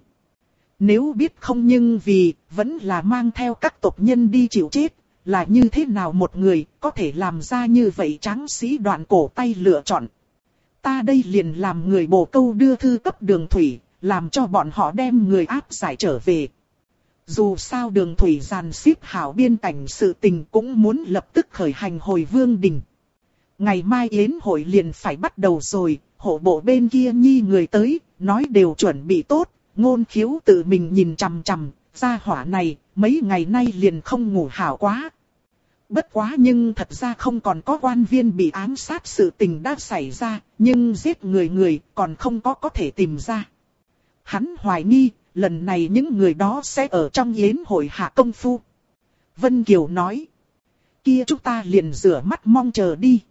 Speaker 1: Nếu biết không nhưng vì, vẫn là mang theo các tộc nhân đi chịu chết, là như thế nào một người có thể làm ra như vậy tráng sĩ đoạn cổ tay lựa chọn. Ta đây liền làm người bổ câu đưa thư cấp Đường Thủy, làm cho bọn họ đem người áp giải trở về. Dù sao Đường Thủy dàn xếp hảo biên cảnh sự tình cũng muốn lập tức khởi hành hồi Vương Đình. Ngày mai yến hội liền phải bắt đầu rồi, hộ bộ bên kia nhi người tới, nói đều chuẩn bị tốt, Ngôn Khiếu tự mình nhìn chằm chằm, gia hỏa này, mấy ngày nay liền không ngủ hảo quá. Bất quá nhưng thật ra không còn có quan viên bị ám sát sự tình đã xảy ra, nhưng giết người còn không có thể tìm ra. Hắn hoài nghi, lần này những người đó sẽ ở trong yến hội hạ công phu. Vân Kiều nói, kia chúng ta liền rửa mắt mong chờ đi.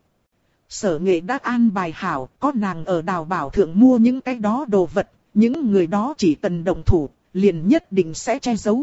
Speaker 1: Sở Nghệ đã an bài hảo, có nàng ở Đào Bảo Thượng mua những cái đó đồ vật, những người đó chỉ cần động thủ, liền nhất định sẽ che giấu.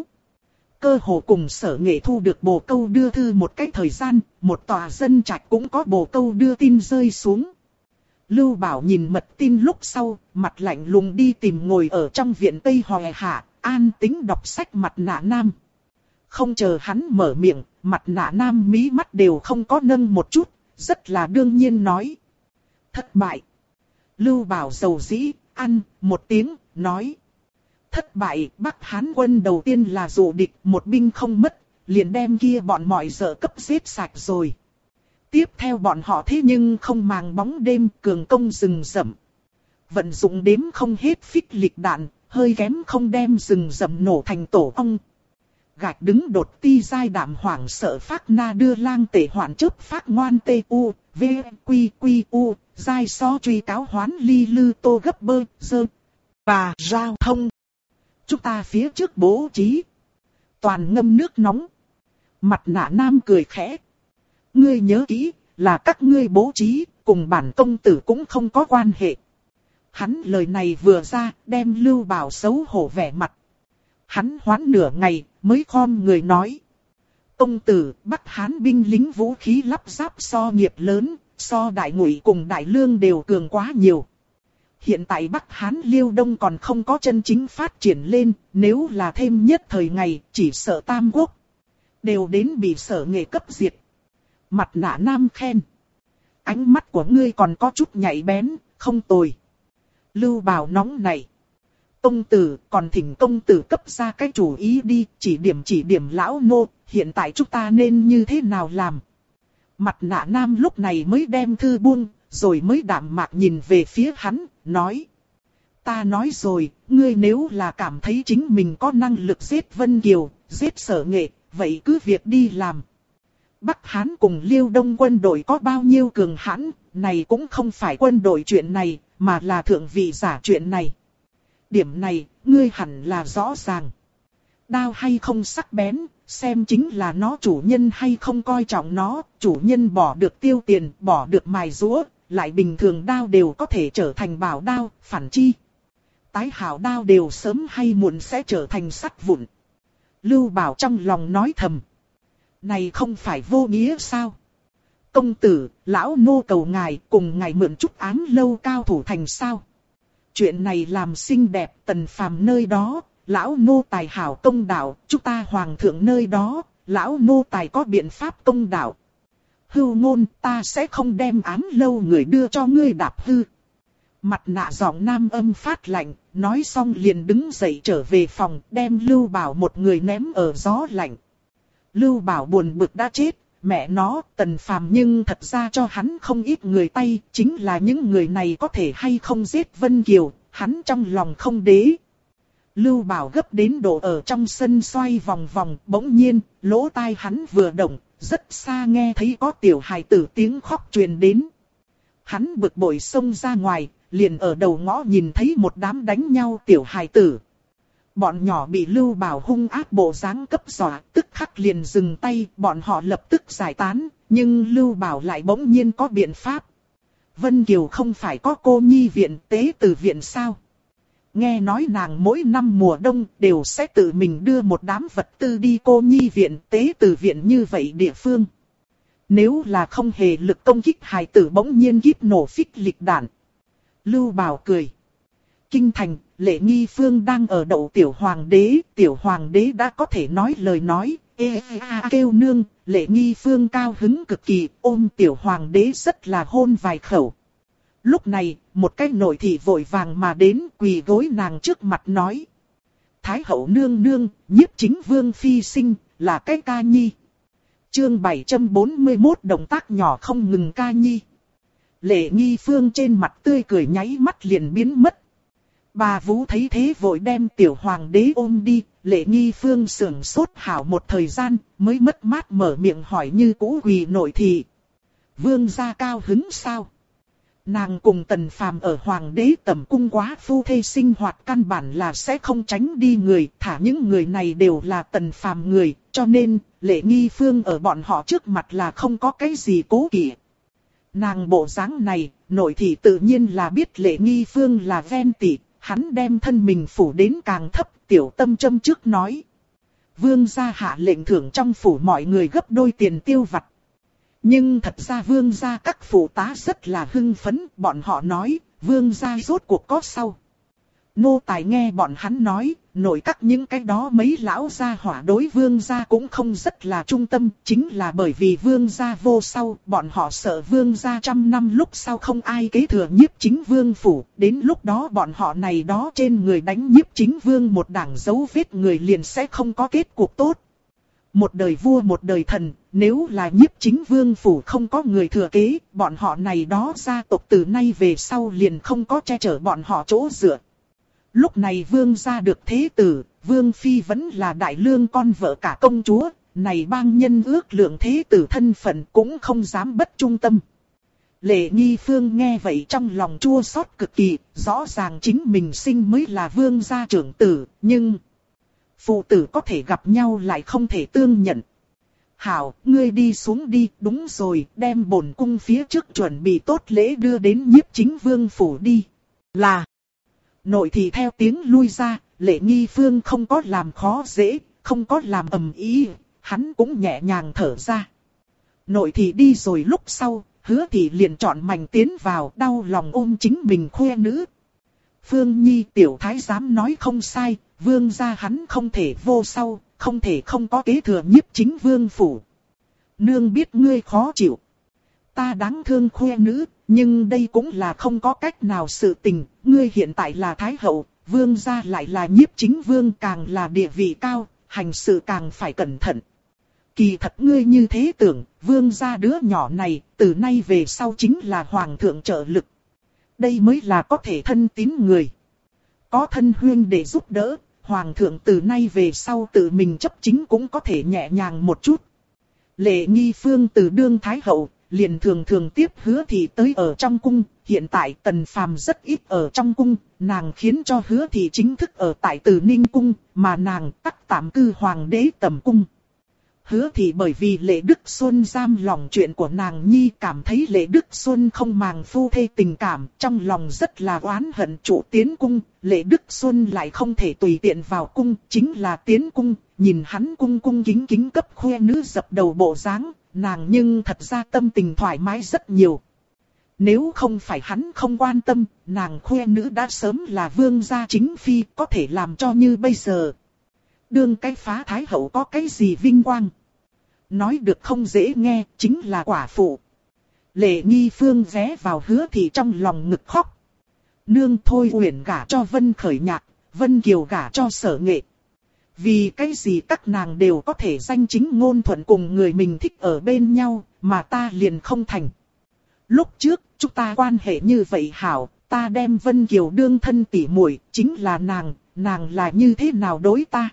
Speaker 1: Cơ hồ cùng Sở Nghệ thu được bồ câu đưa thư một cái thời gian, một tòa dân trạch cũng có bồ câu đưa tin rơi xuống. Lưu Bảo nhìn mật tin lúc sau, mặt lạnh lùng đi tìm ngồi ở trong viện Tây Hòe Hạ, an tĩnh đọc sách Mặt Nạ Nam. Không chờ hắn mở miệng, Mặt Nạ Nam mí mắt đều không có nâng một chút, rất là đương nhiên nói. Thất bại. Lưu Bảo dầu dĩ, ăn, một tiếng, nói. Thất bại, Bắc Hán quân đầu tiên là dụ địch, một binh không mất, liền đem kia bọn mọi dở cấp giết sạch rồi. Tiếp theo bọn họ thế nhưng không màng bóng đêm, cường công rừng rậm. Vận dụng đếm không hết phích lịch đạn, hơi kém không đem rừng rậm nổ thành tổ ong. Gạch đứng đột ti giai đảm hoảng sợ phát na đưa lang tể hoạn chớp phát ngoan tê u, v, quy quy u, giai so truy cáo hoán ly lư tô gấp bơ, dơ, và giao thông. Chúng ta phía trước bố trí. Toàn ngâm nước nóng. Mặt Nạ Nam cười khẽ. Ngươi nhớ kỹ, là các ngươi bố trí, cùng bản công tử cũng không có quan hệ. Hắn lời này vừa ra, đem Lưu Bảo xấu hổ vẻ mặt. Hắn hoán nửa ngày, mới khom người nói. Công tử, Bắc Hán binh lính vũ khí lắp ráp so nghiệp lớn, so Đại Ngụy cùng Đại Lương đều cường quá nhiều. Hiện tại Bắc Hán Liêu Đông còn không có chân chính phát triển lên, nếu là thêm nhất thời ngày, chỉ sợ Tam Quốc đều đến bị Sở Nghệ cấp diệt. Mặt Nạ Nam khen. Ánh mắt của ngươi còn có chút nhạy bén, không tồi. Lưu Bảo nóng này. Công tử, còn thỉnh công tử cấp ra cái chủ ý đi, chỉ điểm lão nô, hiện tại chúng ta nên như thế nào làm. Mặt Nạ Nam lúc này mới đem thư buông, rồi mới đạm mạc nhìn về phía hắn, nói. Ta nói rồi, ngươi nếu là cảm thấy chính mình có năng lực giết Vân Kiều, giết Sở Nghệ, vậy cứ việc đi làm. Bắc Hán cùng Liêu Đông quân đội có bao nhiêu cường hãn, này cũng không phải quân đội chuyện này, mà là thượng vị giả chuyện này. Điểm này, ngươi hẳn là rõ ràng. Đao hay không sắc bén, xem chính là nó chủ nhân hay không coi trọng nó, chủ nhân bỏ được tiêu tiền, bỏ được mài rũa, lại bình thường đao đều có thể trở thành bảo đao, phản chi. Tái hảo đao đều sớm hay muộn sẽ trở thành sắt vụn. Lưu Bảo trong lòng nói thầm. Này không phải vô nghĩa sao? Công tử, lão nô cầu ngài cùng ngài mượn chút ám lâu cao thủ thành sao? Chuyện này làm xinh đẹp Tần Phàm nơi đó, lão nô tài hảo công đạo, chúng ta hoàng thượng nơi đó, lão nô tài có biện pháp công đạo. Hưu Ngôn, ta sẽ không đem ám lâu người đưa cho ngươi đạp hư. Mặt nạ giọng nam âm phát lạnh, nói xong liền đứng dậy trở về phòng, đem Lưu Bảo một người ném ở gió lạnh. Lưu Bảo buồn bực đã chết, mẹ nó, Tần Phàm nhưng thật ra cho hắn không ít người tay, chính là những người này có thể hay không giết Vân Kiều, hắn trong lòng không đế. Lưu Bảo gấp đến độ ở trong sân xoay vòng vòng, bỗng nhiên, lỗ tai hắn vừa động, rất xa nghe thấy có tiểu hài tử tiếng khóc truyền đến. Hắn bực bội xông ra ngoài, liền ở đầu ngõ nhìn thấy một đám đánh nhau tiểu hài tử. Bọn nhỏ bị Lưu Bảo hung ác bộ dáng cấp dọa, tức khắc liền dừng tay, bọn họ lập tức giải tán, nhưng Lưu Bảo lại bỗng nhiên có biện pháp. Vân Kiều không phải có cô nhi viện tế từ viện sao? Nghe nói nàng mỗi năm mùa đông đều sẽ tự mình đưa một đám vật tư đi cô nhi viện tế từ viện như vậy địa phương. Nếu là không hề lực công kích hài tử bỗng nhiên kíp nổ phích lịch đạn. Lưu Bảo cười. Kinh thành, Lệ Nghi Phương đang ở đậu tiểu hoàng đế đã có thể nói lời nói, kêu nương, Lệ Nghi Phương cao hứng cực kỳ, ôm tiểu hoàng đế rất là hôn vài khẩu. Lúc này, một cái nội thị vội vàng mà đến quỳ gối nàng trước mặt nói. Thái hậu nương nương, nhiếp chính vương phi sinh, là cái ca nhi. Chương 741 động tác nhỏ không ngừng ca nhi. Lệ Nghi Phương trên mặt tươi cười nháy mắt liền biến mất. Bà Vũ thấy thế vội đem tiểu hoàng đế ôm đi, Lệ Nghi Phương sững sốt hảo một thời gian, mới mất mát mở miệng hỏi như cũ quỳ nội thị. Vương gia cao hứng sao? Nàng cùng Tần Phàm ở hoàng đế tẩm cung quá phu thê sinh hoạt căn bản là sẽ không tránh đi người, thả những người này đều là Tần Phàm người, cho nên Lệ Nghi Phương ở bọn họ trước mặt là không có cái gì cố kỵ. Nàng bộ dáng này, nội thị tự nhiên là biết Lệ Nghi Phương là ven tị, hắn đem thân mình phủ đến càng thấp, tiểu tâm châm trước nói. Vương gia hạ lệnh thưởng trong phủ mọi người gấp đôi tiền tiêu vặt. Nhưng thật ra vương gia các phụ tá rất là hưng phấn, bọn họ nói, vương gia rốt cuộc có sau. Nô tài nghe bọn hắn nói, nội các những cái đó mấy lão gia hỏa đối vương gia cũng không rất là trung tâm, chính là bởi vì vương gia vô sau, bọn họ sợ vương gia 100 năm lúc sau không ai kế thừa nhiếp chính vương phủ, đến lúc đó bọn họ này đó trên người đánh nhiếp chính vương một đảng dấu vết người liền sẽ không có kết cục tốt. Một đời vua một đời thần, nếu là nhiếp chính vương phủ không có người thừa kế, bọn họ này đó gia tộc từ nay về sau liền không có che chở bọn họ chỗ dựa. Lúc này vương gia được thế tử, vương phi vẫn là đại lương con vợ cả công chúa, này bang nhân ước lượng thế tử thân phận cũng không dám bất trung tâm. Lệ Nghi Phương nghe vậy trong lòng chua xót cực kỳ, rõ ràng chính mình sinh mới là vương gia trưởng tử, nhưng phụ tử có thể gặp nhau lại không thể tương nhận. Hảo, ngươi đi xuống đi, đúng rồi, đem bổn cung phía trước chuẩn bị tốt lễ đưa đến nhiếp chính vương phủ đi. Là, nội thị theo tiếng lui ra, Lệ Nghi Phương không có làm khó dễ, không có làm ầm ĩ, hắn cũng nhẹ nhàng thở ra. Nội thị đi rồi lúc sau, Hứa thị liền chọn mảnh tiến vào, đau lòng ôm chính mình khoe nữ. Phương Nhi tiểu thái giám nói không sai, vương gia hắn không thể vô sau, không thể không có kế thừa nhiếp chính vương phủ. Nương biết ngươi khó chịu. Ta đáng thương khoe nữ, nhưng đây cũng là không có cách nào sự tình, ngươi hiện tại là thái hậu, vương gia lại là nhiếp chính vương, càng là địa vị cao, hành sự càng phải cẩn thận. Kỳ thật ngươi như thế tưởng, vương gia đứa nhỏ này, từ nay về sau chính là hoàng thượng trợ lực. Đây mới là có thể thân tín người. Có thân huyên để giúp đỡ, hoàng thượng từ nay về sau tự mình chấp chính cũng có thể nhẹ nhàng một chút. Lệ Nghi Phương từ đương thái hậu, liền thường thường tiếp Hứa thị tới ở trong cung, hiện tại Tần Phàm rất ít ở trong cung, nàng khiến cho Hứa thị chính thức ở tại Từ Ninh cung, mà nàng tắc tạm cư hoàng đế tầm cung. Hứa thị bởi vì Lệ Đức Xuân giam lòng chuyện của nàng nhi, cảm thấy Lệ Đức Xuân không màng phu thê tình cảm, trong lòng rất là oán hận chủ tiến cung, Lệ Đức Xuân lại không thể tùy tiện vào cung, chính là tiến cung, nhìn hắn cung cung kính kính cấp khoe nữ dập đầu bộ dáng, nàng nhưng thật ra tâm tình thoải mái rất nhiều. Nếu không phải hắn không quan tâm, nàng khoe nữ đã sớm là vương gia chính phi, có thể làm cho như bây giờ. Đương cái phá thái hậu có cái gì vinh quang. Nói được không dễ nghe, chính là quả phụ. Lệ Nghi Phương ghé vào Hứa thị trong lòng ngực khóc. Nương Thôi Uyển gả cho Vân Khởi Nhạc, Vân Kiều gả cho Sở Nghệ. Vì cái gì các nàng đều có thể danh chính ngôn thuận cùng người mình thích ở bên nhau, mà ta liền không thành. Lúc trước, chúng ta quan hệ như vậy hảo, ta đem Vân Kiều đương thân tỉ muội, chính là nàng là như thế nào đối ta?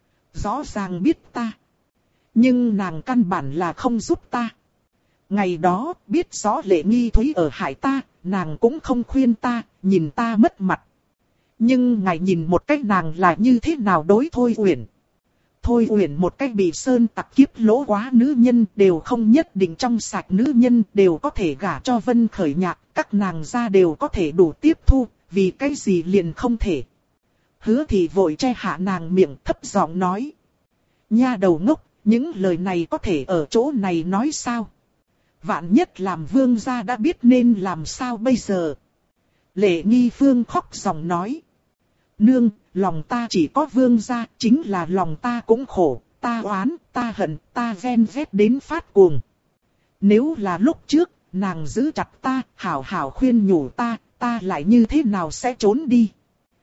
Speaker 1: Rõ ràng biết ta. Nhưng nàng căn bản là không giúp ta. Ngày đó, biết rõ Lệ Nghi Thúy ở hại ta, nàng cũng không khuyên ta, nhìn ta mất mặt. Nhưng ngài nhìn một cách nàng là như thế nào đối Thôi Uyển. Thôi Uyển một cách bị sơn tặc kiếp lỗ quá nữ nhân đều không nhất định trong sạch nữ nhân đều có thể gả cho Vân Khởi Nhạc, các nàng ra đều có thể đủ tiếp thu, vì cái gì liền không thể. Hứa Thị vội che hạ nàng miệng thấp giọng nói. Nha đầu ngốc, những lời này có thể ở chỗ này nói sao? Vạn nhất làm vương gia đã biết nên làm sao bây giờ? Lệ Nghi Phương khóc giọng nói. Nương, lòng ta chỉ có vương gia, chính là lòng ta cũng khổ, ta oán, ta hận, ta ven vét đến phát cuồng. Nếu là lúc trước, nàng giữ chặt ta, hảo hảo khuyên nhủ ta lại như thế nào sẽ trốn đi?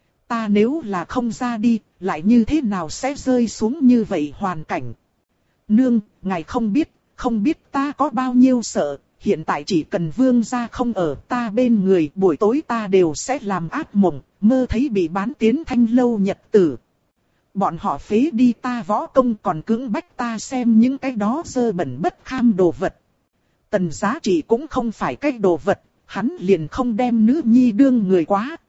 Speaker 1: Ta nếu là không ra đi, lại như thế nào sẽ rơi xuống như vậy hoàn cảnh? Nương, ngài không biết ta có bao nhiêu sợ, hiện tại chỉ cần vương gia không ở ta bên người, buổi tối ta đều sẽ làm ác mộng, mơ thấy bị bán tiến Thanh Lâu nhật tử. Bọn họ phế đi ta võ công còn cưỡng bách ta xem những cái đó dơ bẩn bất kham đồ vật. Tần Giá Trị cũng không phải cái đồ vật, hắn liền không đem nữ nhi đương người quá.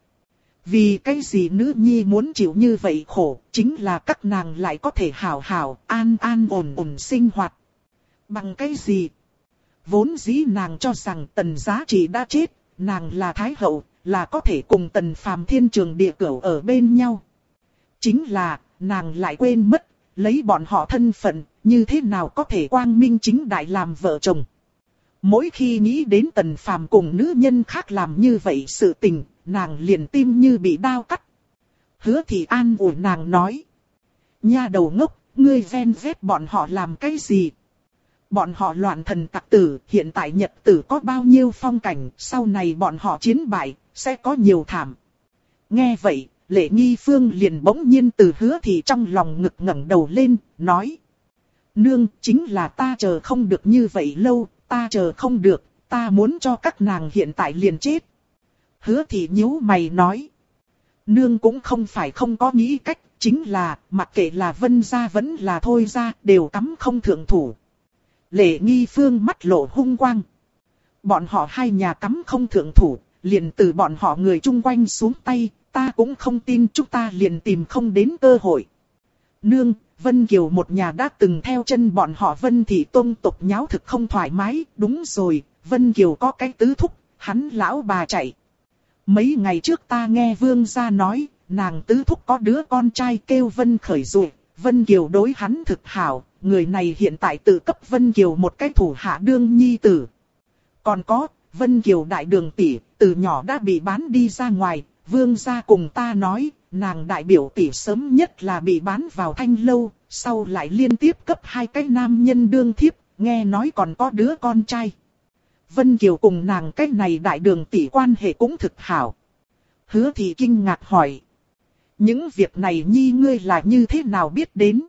Speaker 1: Vì cái gì nữ nhi muốn chịu như vậy khổ, chính là các nàng lại có thể hảo hảo, an an ổn ổn sinh hoạt. Bằng cái gì? Vốn dĩ nàng cho rằng Tần Giá Trị đã chết, nàng là Thái Hậu, là có thể cùng Tần Phàm thiên trường địa cửu ở bên nhau. Chính là, nàng lại quên mất, lấy bọn họ thân phận, như thế nào có thể quang minh chính đại làm vợ chồng. Mỗi khi nghĩ đến Tần Phàm cùng nữ nhân khác làm như vậy sự tình, nàng liền tim như bị đao cắt. Hứa Thị an ủi nàng nói. Nha đầu ngốc, ngươi ven vét bọn họ làm cái gì? Bọn họ loạn thần tặc tử, hiện tại nhật tử có bao nhiêu phong cảnh, sau này bọn họ chiến bại, sẽ có nhiều thảm. Nghe vậy, Lệ Nghi Phương liền bỗng nhiên từ Hứa Thị trong lòng ngực ngẩng đầu lên, nói. Nương, chính là ta chờ không được như vậy lâu, ta chờ không được, ta muốn cho các nàng hiện tại liền chết. Hứa Thị nhíu mày nói. Nương cũng không phải không có nghĩ cách, chính là, mặc kệ là Vân gia vẫn là Thôi gia, đều cắm không thượng thủ. Lệ Nghi Phương mắt lộ hung quang. Bọn họ hai nhà cắm không thượng thủ, liền từ bọn họ người chung quanh xuống tay, ta cũng không tin chúng ta liền tìm không đến cơ hội. Nương, Vân Kiều một nhà đã từng theo chân bọn họ Vân Thị Tông tộc nháo thực không thoải mái, đúng rồi, Vân Kiều có cái tứ thúc, hắn lão bà chạy. Mấy ngày trước ta nghe vương gia nói, nàng tứ thúc có đứa con trai kêu Vân Khởi Dụ, Vân Kiều đối hắn thực hảo, người này hiện tại tự cấp Vân Kiều một cái thủ hạ đương nhi tử. Còn có, Vân Kiều đại đường tỷ, từ nhỏ đã bị bán đi ra ngoài, vương gia cùng ta nói, nàng đại biểu tỷ sớm nhất là bị bán vào Thanh Lâu, sau lại liên tiếp cấp hai cái nam nhân đương thiếp, nghe nói còn có đứa con trai. Vân Kiều cùng nàng cái này đại đường tỷ quan hệ cũng thực hảo. Hứa Thị kinh ngạc hỏi. Những việc này nhi ngươi là như thế nào biết đến?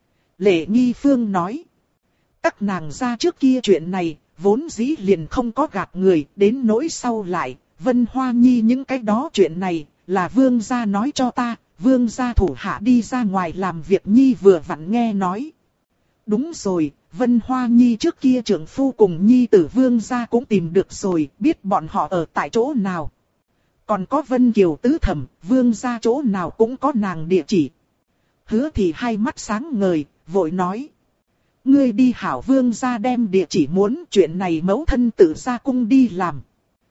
Speaker 1: Lệ Nghi Phương nói. Các nàng ra trước kia chuyện này, vốn dĩ liền không có gạt người, đến nỗi sau lại, Vân Hoa Nhi những cái đó chuyện này, là vương gia nói cho ta, vương gia thủ hạ đi ra ngoài làm việc nhi vừa vặn nghe nói. Đúng rồi, Vân Hoa Nhi trước kia trưởng phu cùng Nhi tử vương gia cũng tìm được rồi, biết bọn họ ở tại chỗ nào. Còn có Vân Kiều tứ thẩm, vương gia chỗ nào cũng có nàng địa chỉ. Hứa Thị hai mắt sáng ngời, vội nói. Ngươi đi hảo vương gia đem địa chỉ muốn, chuyện này mẫu thân tự ra cung đi làm.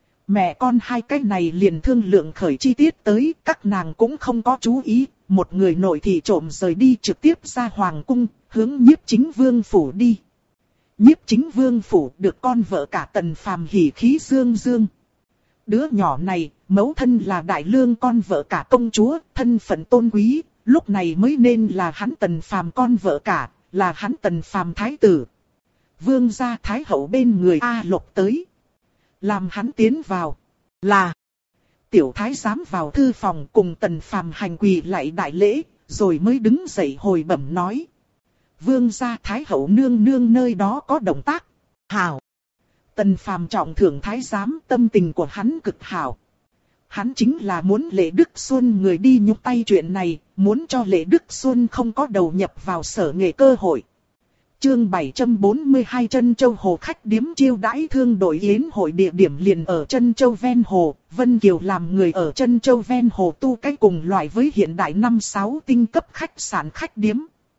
Speaker 1: Mẹ con hai cái này liền thương lượng khởi chi tiết tới, các nàng cũng không có chú ý, một người nội thị trộm rời đi trực tiếp ra hoàng cung, hướng Nhiếp Chính Vương phủ đi. Nhiếp Chính Vương phủ được con vợ cả Tần Phàm hỉ khí dương dương. Đứa nhỏ này, mẫu thân là đại lương con vợ cả công chúa, thân phận tôn quý, lúc này mới nên là hắn Tần Phàm con vợ cả, là hắn Tần Phàm thái tử. Vương gia Thái Hậu bên người A Lộc tới. Làm hắn tiến vào. Là. Tiểu thái giám vào thư phòng cùng Tần Phàm hành quỳ lại đại lễ, rồi mới đứng dậy hồi bẩm nói. Vương gia thái hậu nương nương nơi đó có động tác. Hảo. Tần Phàm trọng thưởng thái giám, tâm tình của hắn cực hảo. Hắn chính là muốn Lệ Đức Xuân người đi nhúc tay chuyện này, muốn cho Lệ Đức Xuân không có đầu nhập vào sở nghệ cơ hội. Chương 742 Trân Châu Hồ khách điếm chiêu đãi thương đội yến hội địa điểm liền ở Trân Châu ven hồ. Vân Kiều làm người ở Trân Châu ven hồ tu cái cùng loại với hiện đại 5-6 tinh cấp khách sạn khách điếm.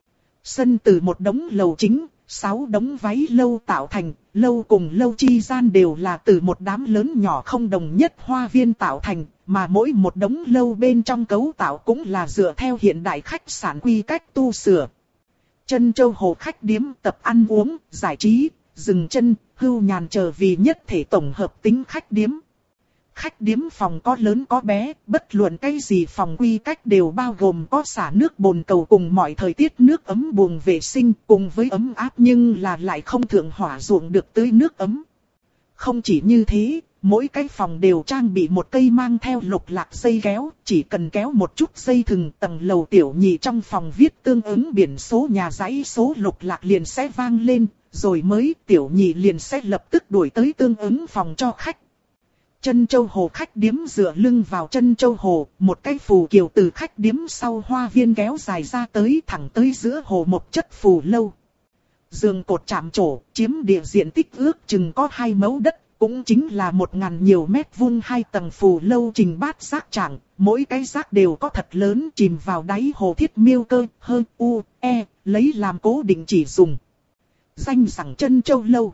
Speaker 1: Sân từ một đống lầu chính, 6 đống váy lâu tạo thành, lâu cùng lâu chi gian đều là từ một đám lớn nhỏ không đồng nhất hoa viên tạo thành, mà mỗi một đống lâu bên trong cấu tạo cũng là dựa theo hiện đại khách sạn quy cách tu sửa. Trân Châu Hồ khách điếm tập ăn uống, giải trí, dừng chân, hưu nhàn chờ vì nhất thể tổng hợp tính khách điếm. Khách điếm phòng có lớn có bé, bất luận cái gì phòng quy cách đều bao gồm có xả nước bồn cầu cùng mọi thời tiết nước ấm buồng vệ sinh cùng với ấm áp nhưng là lại không thượng hỏa ruộng được tưới nước ấm. Không chỉ như thế, mỗi cái phòng đều trang bị một cây mang theo lục lạc dây kéo, chỉ cần kéo một chút dây thừng tầng lầu tiểu nhị trong phòng viết tương ứng biển số nhà dãy số lục lạc liền sẽ vang lên, rồi mới tiểu nhị liền sẽ lập tức đuổi tới tương ứng phòng cho khách. Trân Châu Hồ khách điếm dựa lưng vào Trân Châu Hồ, một cái phù kiều từ khách điếm sau hoa viên kéo dài ra tới thẳng tới giữa hồ một chất phù lâu. Giường cột chạm trổ, chiếm địa diện tích ước chừng có 2 mẫu đất, cũng chính là 1000 nhiều mét vuông 2 tầng phù lâu trình bát giác trạng, mỗi cái giác đều có thật lớn chìm vào đáy hồ thiết miêu cơ, hơn u, e, lấy làm cố định chỉ dùng. Danh rằng Trân Châu Lâu.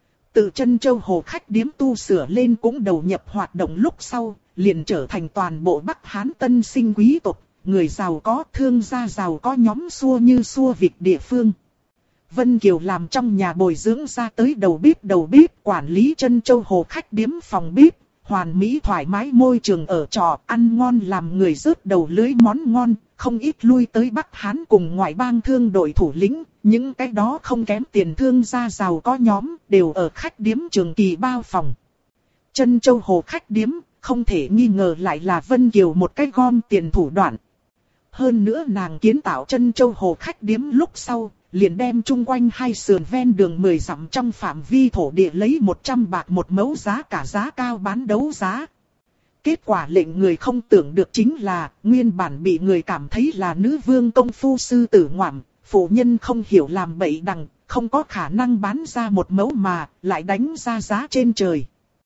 Speaker 1: Từ Trân Châu Hồ khách điếm tu sửa lên cũng đầu nhập hoạt động lúc sau, liền trở thành toàn bộ Bắc Hán tân sinh quý tộc, người giàu có thương gia giàu có nhóm xua như xua việc địa phương. Vân Kiều làm trong nhà bồi dưỡng ra tới đầu bếp quản lý Trân Châu Hồ khách điếm phòng bếp, hoàn mỹ thoải mái môi trường ở trọ, ăn ngon làm người rớt đầu lưới món ngon, không ít lui tới Bắc Hán cùng ngoại bang thương đội thủ lĩnh, những cái đó không kém tiền thương gia giàu có nhóm, đều ở khách điếm trường kỳ bao phòng. Trân Châu Hồ khách điếm, không thể nghi ngờ lại là Vân Kiều một cái gom tiền thủ đoạn. Hơn nữa nàng kiến tạo Trân Châu Hồ khách điếm lúc sau, liền đem chung quanh hai sườn ven đường 10 dặm trong phạm vi thổ địa lấy 100 bạc một mẫu giá cả giá cao bán đấu giá. Kết quả lệnh người không tưởng được chính là, nguyên bản bị người cảm thấy là nữ vương công phu sư tử ngoạm, phụ nhân không hiểu làm bậy đằng, không có khả năng bán ra một mẫu mà, lại đánh ra giá trên trời.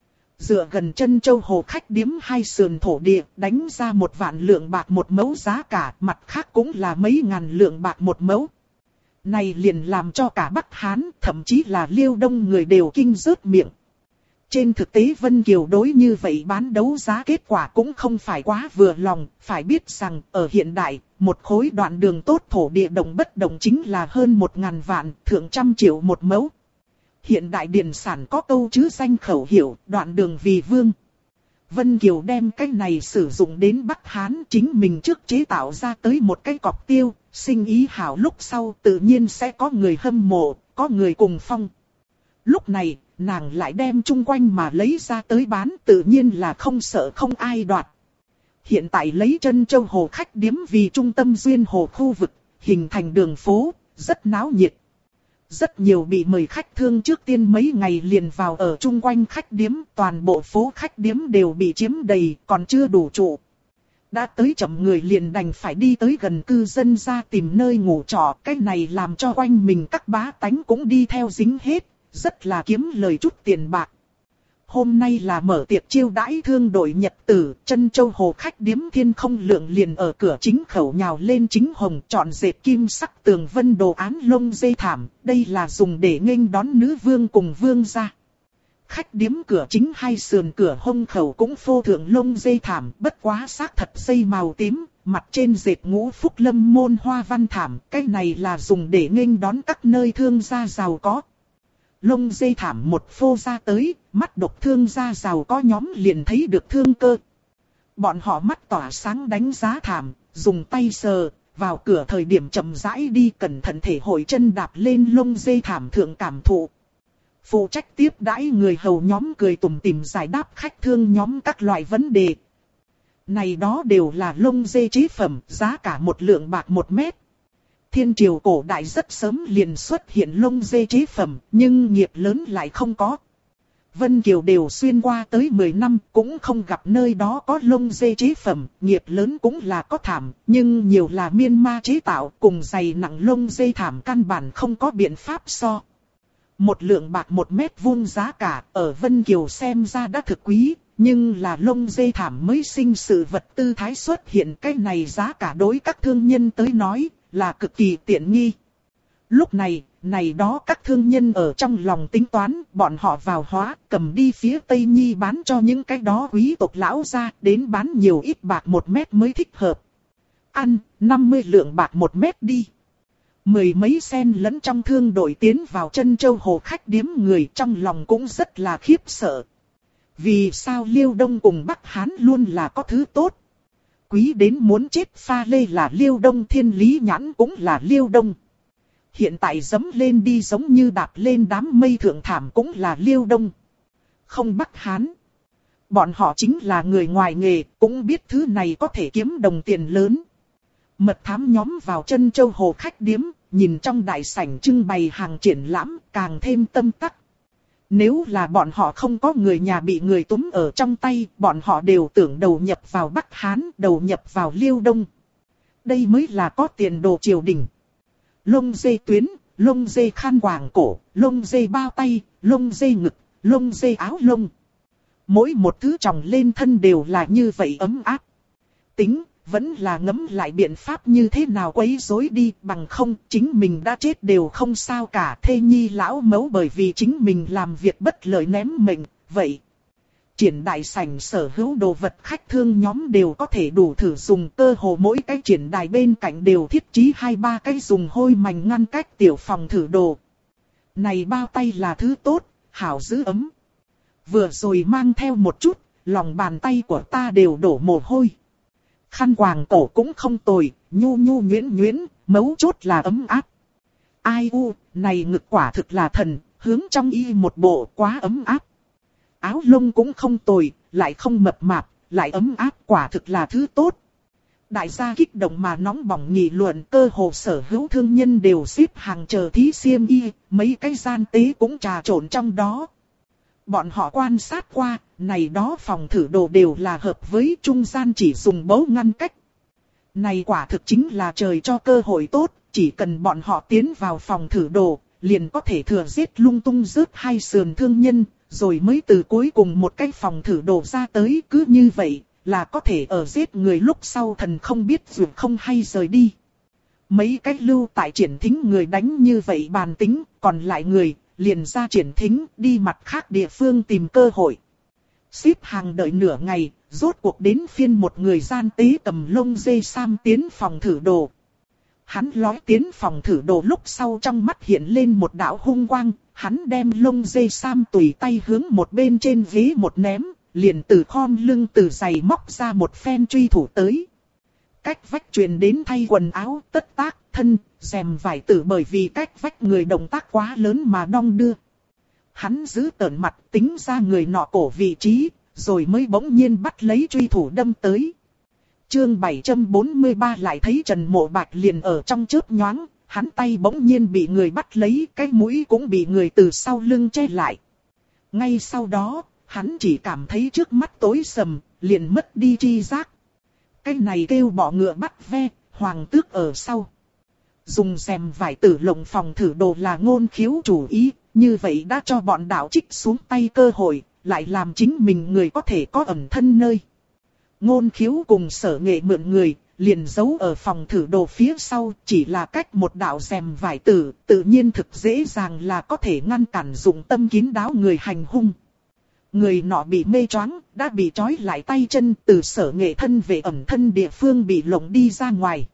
Speaker 1: Dựa gần Trân Châu Hồ khách điếm hai sườn thổ địa, đánh ra 1 vạn lượng bạc một mẫu giá cả, mặt khác cũng là mấy ngàn lượng bạc một mẫu. Này liền làm cho cả Bắc Hán, thậm chí là Liêu Đông người đều kinh rớt miệng. Trên thực tế Vân Kiều đối như vậy bán đấu giá kết quả cũng không phải quá vừa lòng, phải biết rằng ở hiện đại, một khối đoạn đường tốt thổ địa đồng bất đồng chính là hơn 1000 vạn, thượng trăm triệu một mẫu. Hiện đại điền sản có câu chữ danh khẩu hiệu, đoạn đường vì vương. Vân Kiều đem cái này sử dụng đến Bắc Hán chính mình trước chế tạo ra tới một cái cọc tiêu, sinh ý hảo lúc sau tự nhiên sẽ có người hâm mộ, có người cùng phong. Lúc này, nàng lại đem chung quanh mà lấy ra tới bán tự nhiên là không sợ không ai đoạt. Hiện tại lấy Trân Châu Hồ khách điếm vì trung tâm duyên hồ khu vực, hình thành đường phố, rất náo nhiệt. Rất nhiều bị mời khách thương trước tiên mấy ngày liền vào ở chung quanh khách điếm, toàn bộ phố khách điếm đều bị chiếm đầy, còn chưa đủ trụ. Đã tới chậm người liền đành phải đi tới gần cư dân ra tìm nơi ngủ trọ, cái này làm cho quanh mình các bá tánh cũng đi theo dính hết, rất là kiếm lời chút tiền bạc. Hôm nay là mở tiệc chiêu đãi thương đội nhật tử, Trân Châu Hồ khách điếm Thiên Không Lượng liền ở cửa chính khẩu nhào lên chính hồng chọn dệt kim sắc tường vân đồ án lông dây thảm, đây là dùng để nghênh đón nữ vương cùng vương gia. Khách điếm cửa chính hai sườn cửa hông khẩu cũng phô thượng lông dây thảm, bất quá xác thật dây màu tím, mặt trên dệt ngũ phúc lâm môn hoa văn thảm, cái này là dùng để nghênh đón các nơi thương gia giàu có. Lông dây thảm một phô ra tới, mắt độc thương gia giàu có nhóm liền thấy được thương cơ. Bọn họ mắt tỏa sáng đánh giá thảm, dùng tay sờ, vào cửa thời điểm chậm rãi đi cẩn thận thể hội chân đạp lên lông dây thảm thượng cảm thụ. Phụ trách tiếp đãi người hầu nhóm cười tủm tỉm giải đáp khách thương nhóm các loại vấn đề. Này đó đều là lông dê chế phẩm, giá cả 1 lượng bạc 1 mét. Thiên triều cổ đại rất sớm liền xuất hiện lông dê chế phẩm, nhưng nghiệp lớn lại không có. Vân Kiều đều xuyên qua tới 10 năm, cũng không gặp nơi đó có lông dê chế phẩm, nghiệp lớn cũng là có thảm, nhưng nhiều là Myanmar chế tạo, cùng dày nặng lông dê thảm căn bản không có biện pháp so. 1 lượng bạc 1 mét vuông giá cả, ở Vân Kiều xem ra đã thực quý, nhưng là lông dê thảm mới sinh sự vật tư thái xuất hiện, cái này giá cả đối các thương nhân tới nói, là cực kỳ tiện nghi. Lúc này, đó các thương nhân ở trong lòng tính toán, bọn họ vào hóa, cầm đi phía Tây Nhi bán cho những cái đó quý tộc lão ra, đến bán nhiều ít bạc 1 mét mới thích hợp. Ăn, 50 lượng bạc 1 mét đi. 10 mấy sen lẫn trong thương đội tiến vào Trân Châu Hồ khách điếm người trong lòng cũng rất là khiếp sợ. Vì sao Liêu Đông cùng Bắc Hán luôn là có thứ tốt? Quý đến muốn chết pha lê là Liêu Đông, Thiên Lý Nhãn cũng là Liêu Đông. Hiện tại dấm lên đi giống như đạp lên đám mây thượng thảm cũng là Liêu Đông. Không Bắc Hán. Bọn họ chính là người ngoài nghề, cũng biết thứ này có thể kiếm đồng tiền lớn. Mật thám nhóm vào Trân Châu Hồ khách điếm, nhìn trong đại sảnh trưng bày hàng triển lãm, càng thêm tâm tắc. Nếu là bọn họ không có người nhà bị người túm ở trong tay, bọn họ đều tưởng đầu nhập vào Bắc Hán, đầu nhập vào Liêu Đông. Đây mới là có tiền đồ triều đình. Lông dê tuyến, lông dê khăn quàng cổ, lông dê bao tay, lông dê ngực, lông dê áo lông. Mỗi một thứ tròng lên thân đều là như vậy ấm áp. Tính, vẫn là ngẫm lại biện pháp như thế nào quấy rối đi, bằng không chính mình đã chết đều không sao cả. Thê nhi lão mẫu bởi vì chính mình làm việc bất lợi ném mệnh, vậy. Triển đại sảnh sở hữu đồ vật khách thương nhóm đều có thể đủ thử dùng, cơ hồ mỗi cái triển đài bên cạnh đều thiết trí 2-3 cái dùng hôi mảnh ngăn cách tiểu phòng thử đồ. Này bao tay là thứ tốt, hảo giữ ấm. Vừa rồi mang theo một chút, lòng bàn tay của ta đều đổ mồ hôi. Khăn quàng cổ cũng không tồi, nhu nhu nhuyễn nhuyễn, mấu chốt là ấm áp. Ai u, này ngực quả thực là thần, hướng trong y một bộ quá ấm áp. Áo lông cũng không tồi, lại không mập mạp, lại ấm áp, quả thực là thứ tốt. Đại gia kích động mà nóng bỏng nghị luận, cơ hồ sở hữu thương nhân đều xếp hàng chờ thí xiêm y, mấy cái gian tế cũng trà trộn trong đó. Bọn họ quan sát qua, này đó phòng thử đồ đều là hợp với trung gian chỉ dùng bấu ngăn cách. Này quả thực chính là trời cho cơ hội tốt, chỉ cần bọn họ tiến vào phòng thử đồ, liền có thể thừa giết lung tung rớt 2 sườn thương nhân, rồi mới từ cuối cùng một cái phòng thử đồ ra tới, cứ như vậy, là có thể ở giết người lúc sau thần không biết dù không hay rời đi. Mấy cái lưu tại triển thính người đánh như vậy bàn tính, còn lại người, liền ra triển thính, đi mặt khác địa phương tìm cơ hội. Xếp hàng đợi nửa ngày, rốt cuộc đến phiên một người gian tế cầm lông dê sam tiến phòng thử đồ. Hắn lói tiến phòng thử đồ lúc sau trong mắt hiện lên một đạo hung quang, hắn đem lông dê sam tùy tay hướng một bên trên ghế một ném, liền từ khom lưng từ giày móc ra một phen truy thủ tới. Cách vách truyền đến thay quần áo, tất tác, thân, rèm vải tử bởi vì cách vách người động tác quá lớn mà đong đưa. Hắn giữ tợn mặt tính ra người nọ cổ vị trí, rồi mới bỗng nhiên bắt lấy truy thủ đâm tới. Chương 743 lại thấy Trần Mộ Bạch liền ở trong chớp nhoáng, hắn tay bỗng nhiên bị người bắt lấy, cái mũi cũng bị người từ sau lưng che lại. Ngay sau đó, hắn chỉ cảm thấy trước mắt tối sầm, liền mất đi tri giác. Cái này kêu bỏ ngựa bắt ve, hoàng tước ở sau. Dùng rèm vải tử lồng phòng thử đồ là Ngôn Khiếu chủ ý, như vậy đã cho bọn đạo trích xuống tay cơ hội, lại làm chính mình người có thể có ẩn thân nơi. Ngôn Khiếu cùng Sở Nghệ mượn người, liền giấu ở phòng thử đồ phía sau, chỉ là cách một đạo rèm vải tử, tự nhiên thực dễ dàng là có thể ngăn cản dụng tâm kín đáo người hành hung. Người nọ bị mê choáng, đã bị trói lại tay chân, từ Sở Nghệ thân về ẩn thân địa phương bị lộng đi ra ngoài.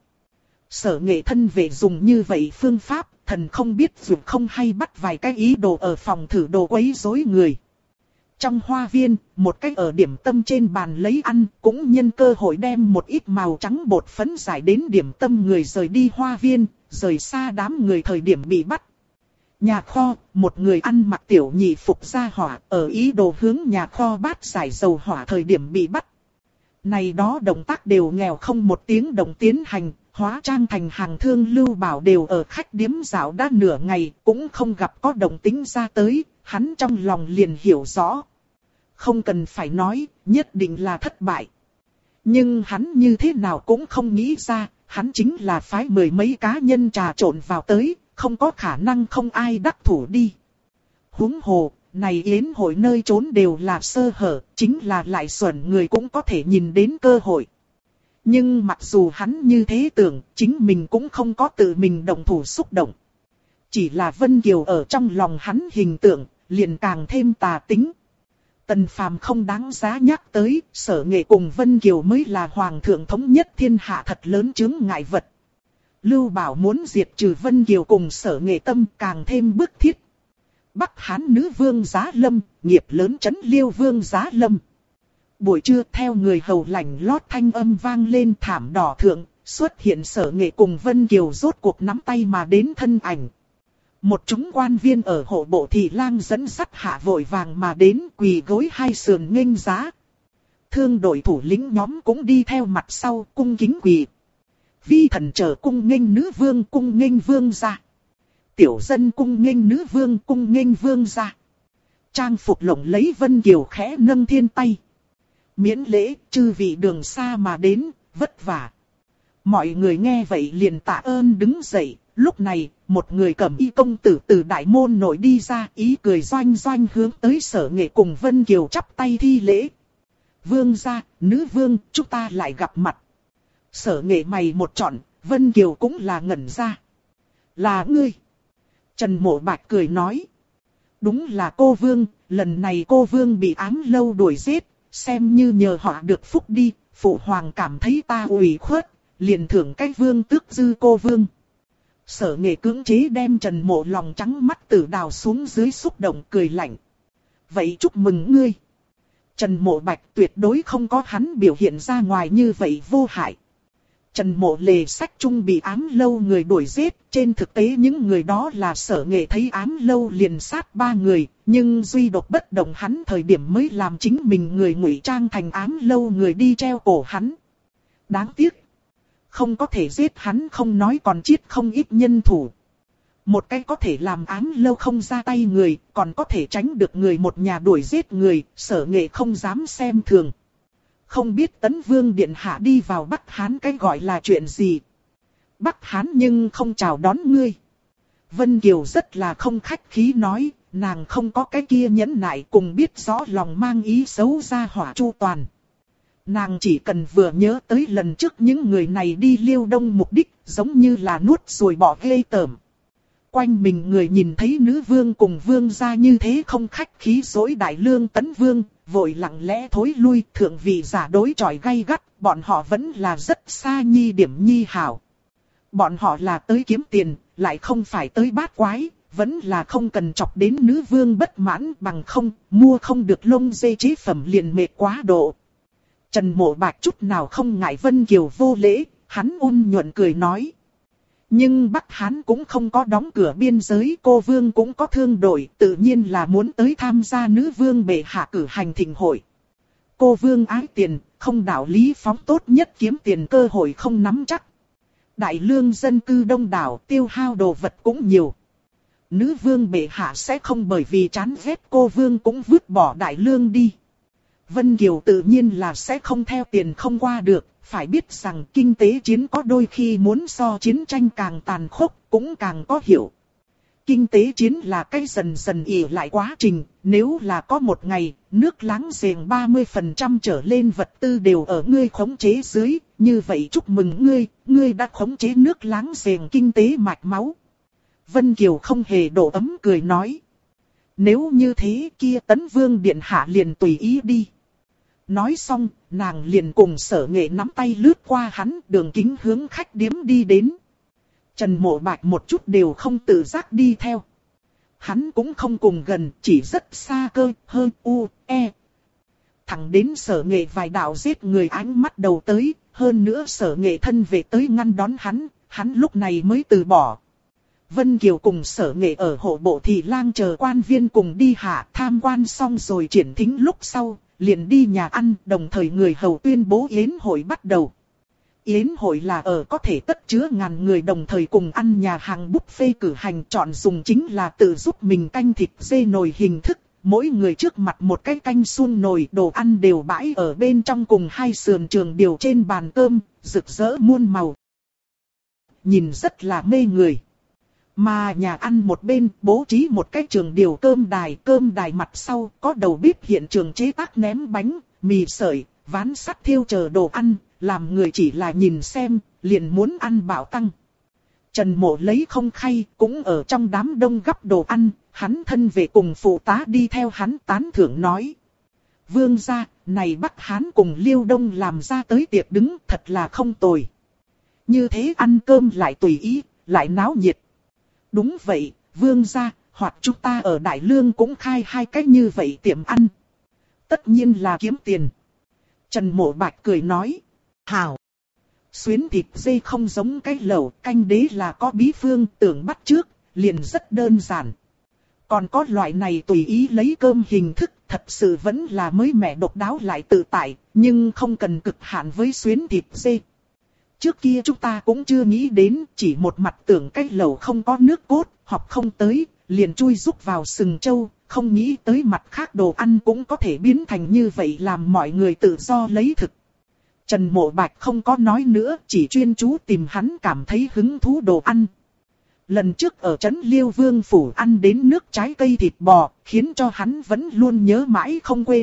Speaker 1: Sở Nghệ thân về dùng như vậy phương pháp, thần không biết dù không hay bắt vài cái ý đồ ở phòng thử đồ quấy rối người. Trong hoa viên, một cái ở điểm tâm trên bàn lấy ăn, cũng nhân cơ hội đem một ít màu trắng bột phấn giải đến điểm tâm người rời đi hoa viên, rời xa đám người thời điểm bị bắt. Nhà kho, một người ăn mặc tiểu nhị phục ra hỏa, ở ý đồ hướng nhà kho bát giải dầu hỏa thời điểm bị bắt. Này đó động tác đều nghèo không một tiếng động tiến hành, hóa trang thành hàng thương Lưu Bảo đều ở khách điếm dạo đã nửa ngày, cũng không gặp có động tĩnh ra tới, hắn trong lòng liền hiểu rõ. Không cần phải nói, nhất định là thất bại. Nhưng hắn như thế nào cũng không nghĩ ra, hắn chính là phái mười mấy cá nhân trà trộn vào tới, không có khả năng không ai đắc thủ đi. Huống hồ, này yến hội nơi trốn đều là sơ hở, chính là lại xuẩn người cũng có thể nhìn đến cơ hội. Nhưng mặc dù hắn như thế tưởng, chính mình cũng không có tự mình động thủ xúc động. Chỉ là Vân Kiều ở trong lòng hắn hình tượng, liền càng thêm tà tính. Tần Phàm không đáng giá nhắc tới, Sở Nghệ cùng Vân Kiều mới là hoàng thượng thống nhất thiên hạ thật lớn chướng ngại vật. Lưu Bảo muốn diệt trừ Vân Kiều cùng Sở Nghệ tâm càng thêm bức thiết. Bắc Hán nữ vương Giá Lâm, nghiệp lớn trấn Liêu vương Giá Lâm. Buổi trưa theo người hầu lảnh lót thanh âm vang lên thảm đỏ thượng, xuất hiện Sở Nghệ cùng Vân Kiều rốt cuộc nắm tay mà đến thân ảnh. Một chúng quan viên ở hộ bộ thị lang dẫn sắt hạ vội vàng mà đến quỳ gối hai sườn nghênh giá. Thương đội thủ lĩnh nhóm cũng đi theo mặt sau cung kính quỳ. Vi thần chờ cung nghênh nữ vương cung nghênh vương ra. Tiểu dân cung nghênh nữ vương cung nghênh vương ra. Trang phục lộng lấy Vân Kiều khẽ nâng thiên tay. Miễn lễ chư vị đường xa mà đến, vất vả. Mọi người nghe vậy liền tạ ơn đứng dậy. Lúc này, một người cẩm y công tử từ đại môn nội đi ra, ý cười doanh doanh hướng tới Sở Nghệ cùng Vân Kiều chắp tay thi lễ. Vương gia, nữ vương, chúng ta lại gặp mặt. Sở Nghệ mày một trọn, Vân Kiều cũng là ngẩn ra. Là ngươi. Trần Mộ Bạch cười nói. Đúng là cô vương, lần này cô vương bị ám lâu đuổi giết, xem như nhờ họ được phúc đi, phụ hoàng cảm thấy ta ủy khuất, liền thưởng cái vương tước dư cô vương. Sở Nghệ cưỡng chế đem Trần Mộ lòng trắng mắt tử đào xuống dưới xúc động cười lạnh. Vậy chúc mừng ngươi. Trần Mộ Bạch tuyệt đối không có hắn biểu hiện ra ngoài như vậy vô hại. Trần Mộ lề sách chung bị ám lâu người đuổi giết, trên thực tế những người đó là Sở Nghệ thấy ám lâu liền sát 3 người, nhưng duy độc bất động hắn thời điểm mới làm chính mình người ngụy trang thành ám lâu người đi treo cổ hắn. Đáng tiếc. Không có thể giết hắn không nói còn giết không ít nhân thủ. Một cái có thể làm ám lâu không ra tay người, còn có thể tránh được người một nhà đuổi giết người, Sở Nghệ không dám xem thường. Không biết Tấn Vương Điện Hạ đi vào Bắc Hán cái gọi là chuyện gì. Bắc Hán nhưng không chào đón ngươi. Vân Kiều rất là không khách khí nói, nàng không có cái kia nhẫn nại cùng biết rõ lòng mang ý xấu ra hỏa Chu Toàn. Nàng chỉ cần vừa nhớ tới lần trước những người này đi Liêu Đông mục đích giống như là nuốt rồi bỏ ghê tởm. Quanh mình người nhìn thấy nữ vương cùng vương gia như thế không khách khí dối đại lương Tấn Vương, vội lặng lẽ thối lui thượng vị giả đối chọi gay gắt, bọn họ vẫn là rất xa nhi điểm nhi hảo. Bọn họ là tới kiếm tiền, lại không phải tới bát quái, vẫn là không cần chọc đến nữ vương bất mãn bằng không, mua không được lông dê chế phẩm liền mệt quá độ. Trần Mộ Bạch chút nào không ngại Vân Kiều vô lễ, hắn ôn nhuận cười nói. Nhưng Bắc Hán cũng không có đóng cửa biên giới, cô vương cũng có thương đội, tự nhiên là muốn tới tham gia nữ vương bệ hạ cử hành thịnh hội. Cô vương ái tiền, không đạo lý phóng tốt nhất kiếm tiền cơ hội không nắm chắc. Đại lương dân cư đông đảo, tiêu hao đồ vật cũng nhiều. Nữ vương bệ hạ sẽ không bởi vì chán ghét cô vương cũng vứt bỏ đại lương đi. Vân Kiều tự nhiên là sẽ không theo tiền không qua được, phải biết rằng kinh tế chiến có đôi khi muốn so chiến tranh càng tàn khốc, cũng càng có hiệu. Kinh tế chiến là cái dần dần ỉ lại quá trình, nếu là có một ngày, nước láng giềng 30% trở lên vật tư đều ở ngươi khống chế dưới, như vậy chúc mừng ngươi đã khống chế nước láng giềng kinh tế mạch máu. Vân Kiều không hề độ ấm cười nói. Nếu như thế kia Tấn Vương Điện Hạ liền tùy ý đi. Nói xong, nàng liền cùng Sở Nghệ nắm tay lướt qua hắn đường kính hướng khách điếm đi đến. Trần Mộ Bạch một chút đều không tự giác đi theo. Hắn cũng không cùng gần, chỉ rất xa cơ, hơn thẳng đến Sở Nghệ vài đạo giết người ánh mắt đầu tới, hơn nữa Sở Nghệ thân về tới ngăn đón hắn lúc này mới từ bỏ. Vân Kiều cùng Sở Nghệ ở hộ bộ thị lang chờ quan viên cùng đi hạ tham quan xong rồi triển thính lúc sau, liền đi nhà ăn, đồng thời người hầu tuyên bố yến hội bắt đầu. Yến hội là ở có thể tất chứa ngàn người đồng thời cùng ăn nhà hàng buffet cử hành, chọn dùng chính là tự giúp mình canh thịt dê nồi hình thức. Mỗi người trước mặt một cái canh suông nồi, đồ ăn đều bãi ở bên trong cùng hai sườn trường điều trên bàn cơm, rực rỡ muôn màu. Nhìn rất là mê người. Mà nhà ăn một bên bố trí một cái trường điều cơm đài mặt sau có đầu bếp hiện trường chế tác ném bánh, mì sợi, ván sắt thiêu chờ đồ ăn, làm người chỉ là nhìn xem, liền muốn ăn bạo tăng. Trần Mộ lấy không khay, cũng ở trong đám đông gắp đồ ăn, hắn thân về cùng phụ tá đi theo hắn tán thưởng nói. Vương gia, này Bắc Hán cùng Liêu Đông làm ra tới tiệc đứng thật là không tồi. Như thế ăn cơm lại tùy ý, lại náo nhiệt. Đúng vậy, vương gia, hoặc chúng ta ở Đại Lương cũng khai hai cách như vậy tiệm ăn. Tất nhiên là kiếm tiền. Trần Mộ Bạch cười nói. Hảo. Xuyến thịt dê không giống cái lẩu, canh đế là có bí phương, tưởng bắt trước, liền rất đơn giản. Còn có loại này tùy ý lấy cơm hình thức, thật sự vẫn là mới mẻ độc đáo lại tự tại, nhưng không cần cực hạn với xuyến thịt dê. Trước kia chúng ta cũng chưa nghĩ đến, chỉ một mặt tưởng cái lẩu không có nước cốt, học không tới, liền chui rúc vào sừng trâu, không nghĩ tới mặt khác đồ ăn cũng có thể biến thành như vậy làm mọi người tự do lấy thực. Trần Mộ Bạch không có nói nữa, chỉ chuyên chú tìm hắn cảm thấy hứng thú đồ ăn. Lần trước ở trấn Liêu Vương Phủ ăn đến nước trái cây thịt bò, khiến cho hắn vẫn luôn nhớ mãi không quên.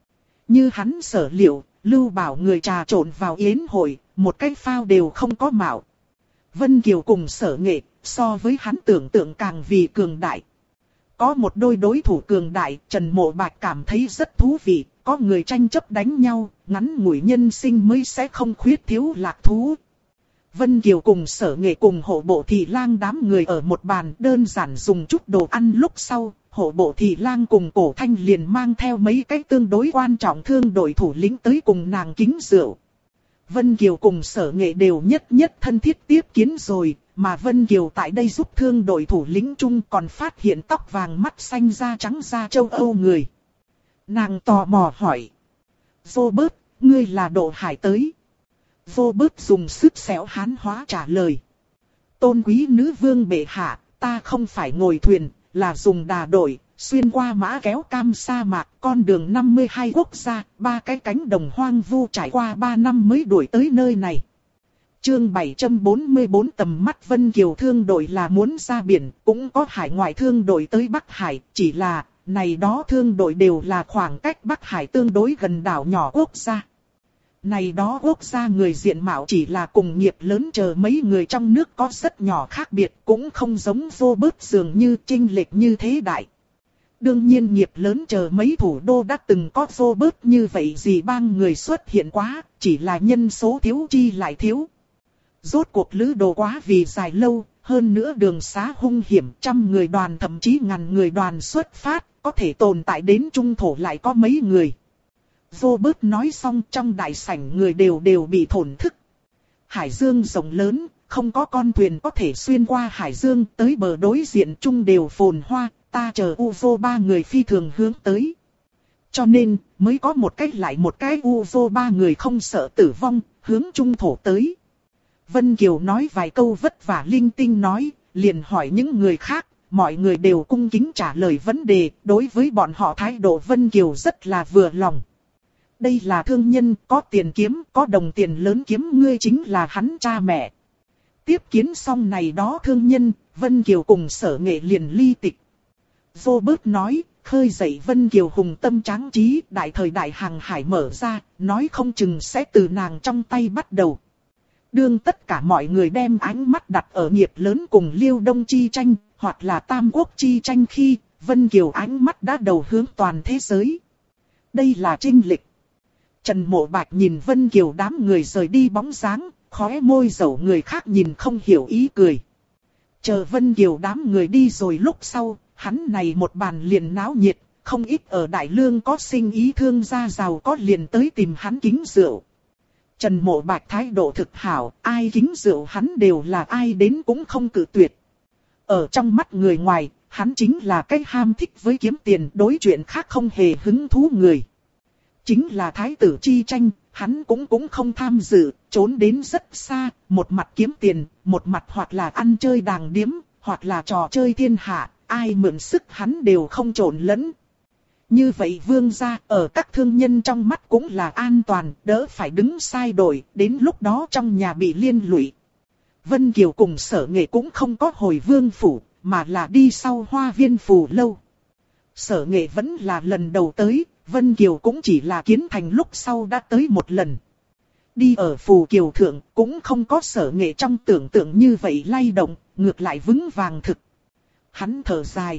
Speaker 1: Như hắn sở liệu, Lưu Bảo người trà trộn vào yến hội, một cái phao đều không có mạo. Vân Kiều cùng Sở Nghệ, so với hắn tưởng tượng càng vì cường đại. Có một đôi đối thủ cường đại, Trần Mộ Bạch cảm thấy rất thú vị, có người tranh chấp đánh nhau, ngắn ngủi nhân sinh mới sẽ không khuyết thiếu lạc thú. Vân Kiều cùng Sở Nghệ cùng hộ bộ thị lang đám người ở một bàn đơn giản dùng chút đồ ăn lúc sau, hộ bộ thị lang cùng Cổ Thanh liền mang theo mấy cái tương đối quan trọng thương đội thủ lĩnh tới cùng nàng kính rượu. Vân Kiều cùng Sở Nghệ đều nhất thân thiết tiếp kiến rồi, mà Vân Kiều tại đây giúp thương đội thủ lĩnh chung còn phát hiện tóc vàng mắt xanh da trắng da châu Âu người. Nàng tò mò hỏi. Robert, ngươi là Độ Hải tới. Robert dùng sức xẻo hán hóa trả lời. Tôn quý nữ vương bệ hạ, ta không phải ngồi thuyền, là dùng đà đội, xuyên qua mã kéo cam sa mạc, con đường 52 quốc gia, 3 cái cánh đồng hoang vu trải qua 3 năm mới đuổi tới nơi này. Chương 744 tầm mắt Vân Kiều thương đội là muốn ra biển, cũng có hải ngoại thương đội tới Bắc Hải, chỉ là, này đó thương đội đều là khoảng cách Bắc Hải tương đối gần đảo nhỏ quốc gia. Này đó quốc gia người diện mạo chỉ là cùng nghiệp lớn chờ mấy người trong nước có rất nhỏ khác biệt, cũng không giống vô bớt dường như chênh lệch như thế đại. Đương nhiên nghiệp lớn chờ mấy thủ đô đã từng có vô bớt như vậy gì bang người xuất hiện quá, chỉ là nhân số thiếu chi lại thiếu. Rốt cuộc lữ đồ quá vì dài lâu, hơn nữa đường xá hung hiểm, trăm người đoàn thậm chí ngàn người đoàn xuất phát, có thể tồn tại đến trung thổ lại có mấy người. Robert nói xong trong đại sảnh người đều bị thổn thức. Hải dương rộng lớn, không có con thuyền có thể xuyên qua hải dương tới bờ đối diện chung đều phồn hoa, ta chờ UFO 3 người phi thường hướng tới. Cho nên, mới có một cách lại một cái UFO 3 người không sợ tử vong, hướng trung thổ tới. Vân Kiều nói vài câu vất vả linh tinh nói, liền hỏi những người khác, mọi người đều cung kính trả lời vấn đề, đối với bọn họ thái độ Vân Kiều rất là vừa lòng. Đây là thương nhân, có tiền kiếm, có đồng tiền lớn kiếm, ngươi chính là hắn cha mẹ. Tiếp kiến xong này đó thương nhân, Vân Kiều cùng Sở Nghệ liền ly tịch. Robert nói, khơi dậy Vân Kiều hùng tâm tráng trí, đại thời đại hàng hải mở ra, nói không chừng sẽ từ nàng trong tay bắt đầu. Đương tất cả mọi người đem ánh mắt đặt ở nghiệp lớn cùng Liêu Đông chi tranh, hoặc là Tam Quốc chi tranh khi, Vân Kiều ánh mắt đã đầu hướng toàn thế giới. Đây là chênh lệch. Trần Mộ Bạch nhìn Vân Kiều đám người rời đi bóng dáng, khóe môi dầu người khác nhìn không hiểu ý cười. Chờ Vân Kiều đám người đi rồi lúc sau, hắn này một bàn liền náo nhiệt, không ít ở Đại Lương có sinh ý thương gia giàu có liền tới tìm hắn kính rượu. Trần Mộ Bạch thái độ thực hảo, ai kính rượu hắn đều là ai đến cũng không cự tuyệt. Ở trong mắt người ngoài, hắn chính là cái ham thích với kiếm tiền đối chuyện khác không hề hứng thú người. Chính là thái tử chi tranh, hắn cũng không tham dự, trốn đến rất xa, một mặt kiếm tiền, một mặt hoặc là ăn chơi đàng điếm, hoặc là trò chơi thiên hạ, ai mượn sức hắn đều không trộn lẫn. Như vậy vương gia ở các thương nhân trong mắt cũng là an toàn, đỡ phải đứng sai đội, đến lúc đó trong nhà bị liên lụy. Vân Kiều cùng Sở Nghệ cũng không có hồi vương phủ, mà là đi sau Hoa Viên Phù Lâu. Sở Nghệ vẫn là lần đầu tới, Vân Kiều cũng chỉ là kiến thành lúc sau đã tới một lần. Đi ở Phù Kiều Thượng cũng không có Sở Nghệ trong tưởng tượng như vậy lay động, ngược lại vững vàng thực. Hắn thở dài.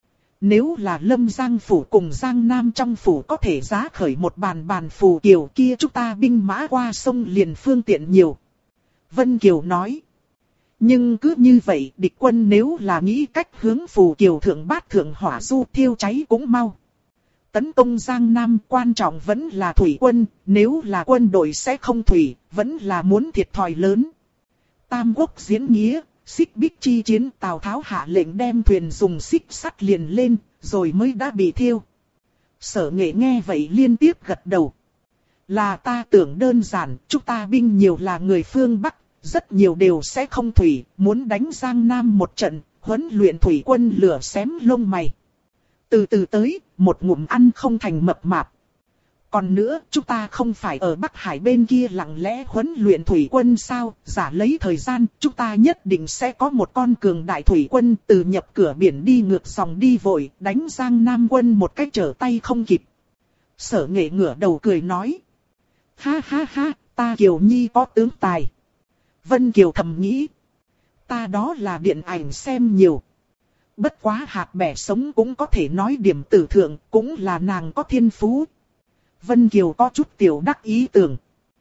Speaker 1: Nếu là Lâm Giang Phủ cùng Giang Nam trong phủ có thể giá khởi một bàn Phù Kiều kia, chúng ta binh mã qua sông liền phương tiện nhiều. Vân Kiều nói. Nhưng cứ như vậy, địch quân nếu là nghĩ cách hướng Phù Kiều Thượng Bát Thượng hỏa du thiêu cháy cũng mau. Tấn công Giang Nam quan trọng vẫn là thủy quân, nếu là quân đội sẽ không thủy, vẫn là muốn thiệt thòi lớn. Tam Quốc diễn nghĩa, Xích Bích chi chiến, Tào Tháo hạ lệnh đem thuyền dùng xích sắt liền lên, rồi mới đã bị thiêu. Sở Nghệ nghe vậy liên tiếp gật đầu. Là ta tưởng đơn giản, chúng ta binh nhiều là người phương Bắc, rất nhiều đều sẽ không thủy, muốn đánh Giang Nam một trận, huấn luyện thủy quân lửa xém lông mày. Từ từ tới, một ngụm ăn không thành mập mạp. Còn nữa, chúng ta không phải ở Bắc Hải bên kia lặng lẽ huấn luyện thủy quân sao, giả lấy thời gian, chúng ta nhất định sẽ có một con cường đại thủy quân từ nhập cửa biển đi ngược dòng đi vội, đánh Giang Nam quân một cách trở tay không kịp. Sở Nghệ ngửa đầu cười nói. Ha ha ha, ta Kiều Nhi có tướng tài. Vân Kiều thầm nghĩ. Ta đó là điện ảnh xem nhiều. Bất quá hạt bẻ sống cũng có thể nói điểm tử thượng, cũng là nàng có thiên phú. Vân Kiều có chút tiểu đắc ý tưởng.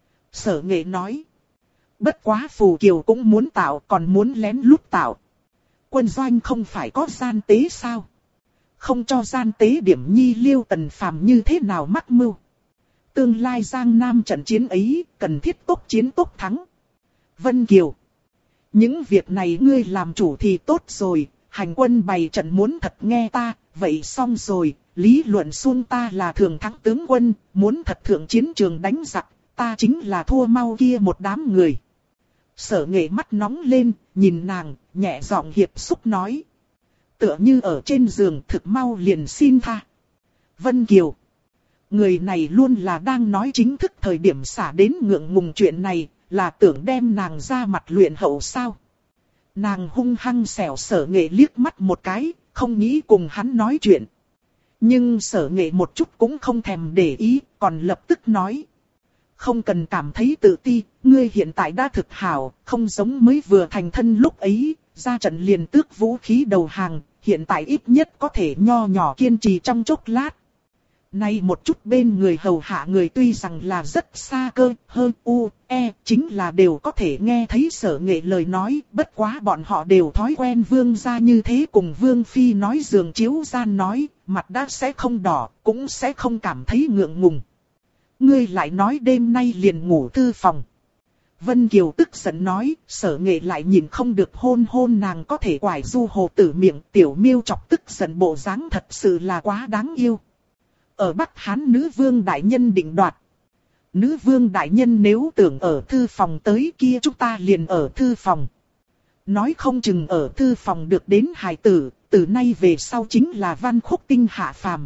Speaker 1: Sở Nghệ nói. Bất quá Phù Kiều cũng muốn tạo, còn muốn lén lút tạo. Quân doanh không phải có gian tế sao? Không cho gian tế điểm nhi Liêu Tần Phàm như thế nào mắc mưu. Tương lai Giang Nam trận chiến ấy, cần thiết tốc chiến tốc thắng. Vân Kiều. Những việc này ngươi làm chủ thì tốt rồi, hành quân bày trận muốn thật nghe ta, vậy xong rồi, lý luận xuông ta là thường thắng tướng quân, muốn thật thượng chiến trường đánh giặc, ta chính là thua mau kia một đám người. Sở Nghệ mắt nóng lên, nhìn nàng, nhẹ giọng hiệp xúc nói. Tựa như ở trên giường thực mau liền xin tha. Vân Kiều. Người này luôn là đang nói chính thức thời điểm xả đến ngượng ngùng chuyện này, là tưởng đem nàng ra mặt luyện hậu sao. Nàng hung hăng xẻo Sở Nghệ liếc mắt một cái, không nghĩ cùng hắn nói chuyện. Nhưng Sở Nghệ một chút cũng không thèm để ý, còn lập tức nói. Không cần cảm thấy tự ti, ngươi hiện tại đã thực hảo, không giống mới vừa thành thân lúc ấy, ra trận liền tước vũ khí đầu hàng, hiện tại ít nhất có thể nho nhỏ kiên trì trong chốc lát. Nay một chút bên người hầu hạ người tuy rằng là rất xa cơ, hơn chính là đều có thể nghe thấy Sở Nghệ lời nói, bất quá bọn họ đều thói quen vương gia như thế cùng vương phi nói giường chiếu gian nói, mặt đã sẽ không đỏ, cũng sẽ không cảm thấy ngượng ngùng. Ngươi lại nói đêm nay liền ngủ thư phòng. Vân Kiều tức giận nói, Sở Nghệ lại nhìn không được hôn hôn nàng có thể quải du hồ tử miệng, tiểu miêu chọc tức giận bộ dáng thật sự là quá đáng yêu. Ở Bắc Hán nữ vương đại nhân định đoạt. Nữ vương đại nhân nếu tưởng ở thư phòng tới kia chúng ta liền ở thư phòng. Nói không chừng ở thư phòng được đến hài tử, từ nay về sau chính là Văn Khúc Tinh hạ phàm.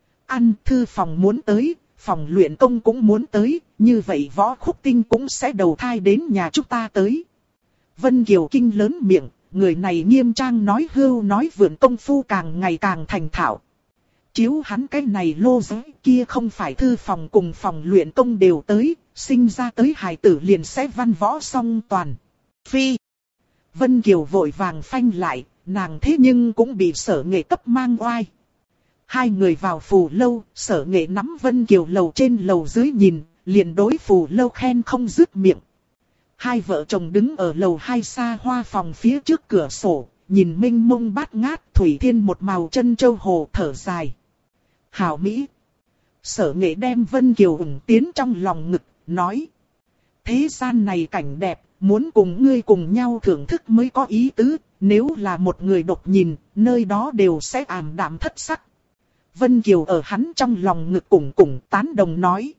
Speaker 1: Ăn thư phòng muốn tới, phòng luyện công cũng muốn tới, như vậy Võ Khúc Tinh cũng sẽ đầu thai đến nhà chúng ta tới. Vân Kiều kinh lớn miệng, người này nghiêm trang nói hưu nói vượn công phu càng ngày càng thành thạo. Chiếu hắn cái này lô giới kia không phải thư phòng cùng phòng luyện công đều tới, sinh ra tới hài tử liền sẽ văn võ song toàn. Phi. Vân Kiều vội vàng phanh lại, nàng thế nhưng cũng bị Sở Nghệ cấp mang oai. Hai người vào Phù Lâu, Sở Nghệ nắm Vân Kiều lầu trên lầu dưới nhìn, liền đối Phù Lâu khen không dứt miệng. Hai vợ chồng đứng ở lầu 2 xa hoa phòng phía trước cửa sổ, nhìn mênh mông bát ngát thủy thiên một màu chân châu hồ thở dài. Hảo Mỹ. Sở Nghệ đem Vân Kiều ủng tiến trong lòng ngực, nói. Thế gian này cảnh đẹp, muốn cùng ngươi cùng nhau thưởng thức mới có ý tứ, nếu là một người độc nhìn, nơi đó đều sẽ ảm đạm thất sắc. Vân Kiều ở hắn trong lòng ngực củng củng tán đồng nói.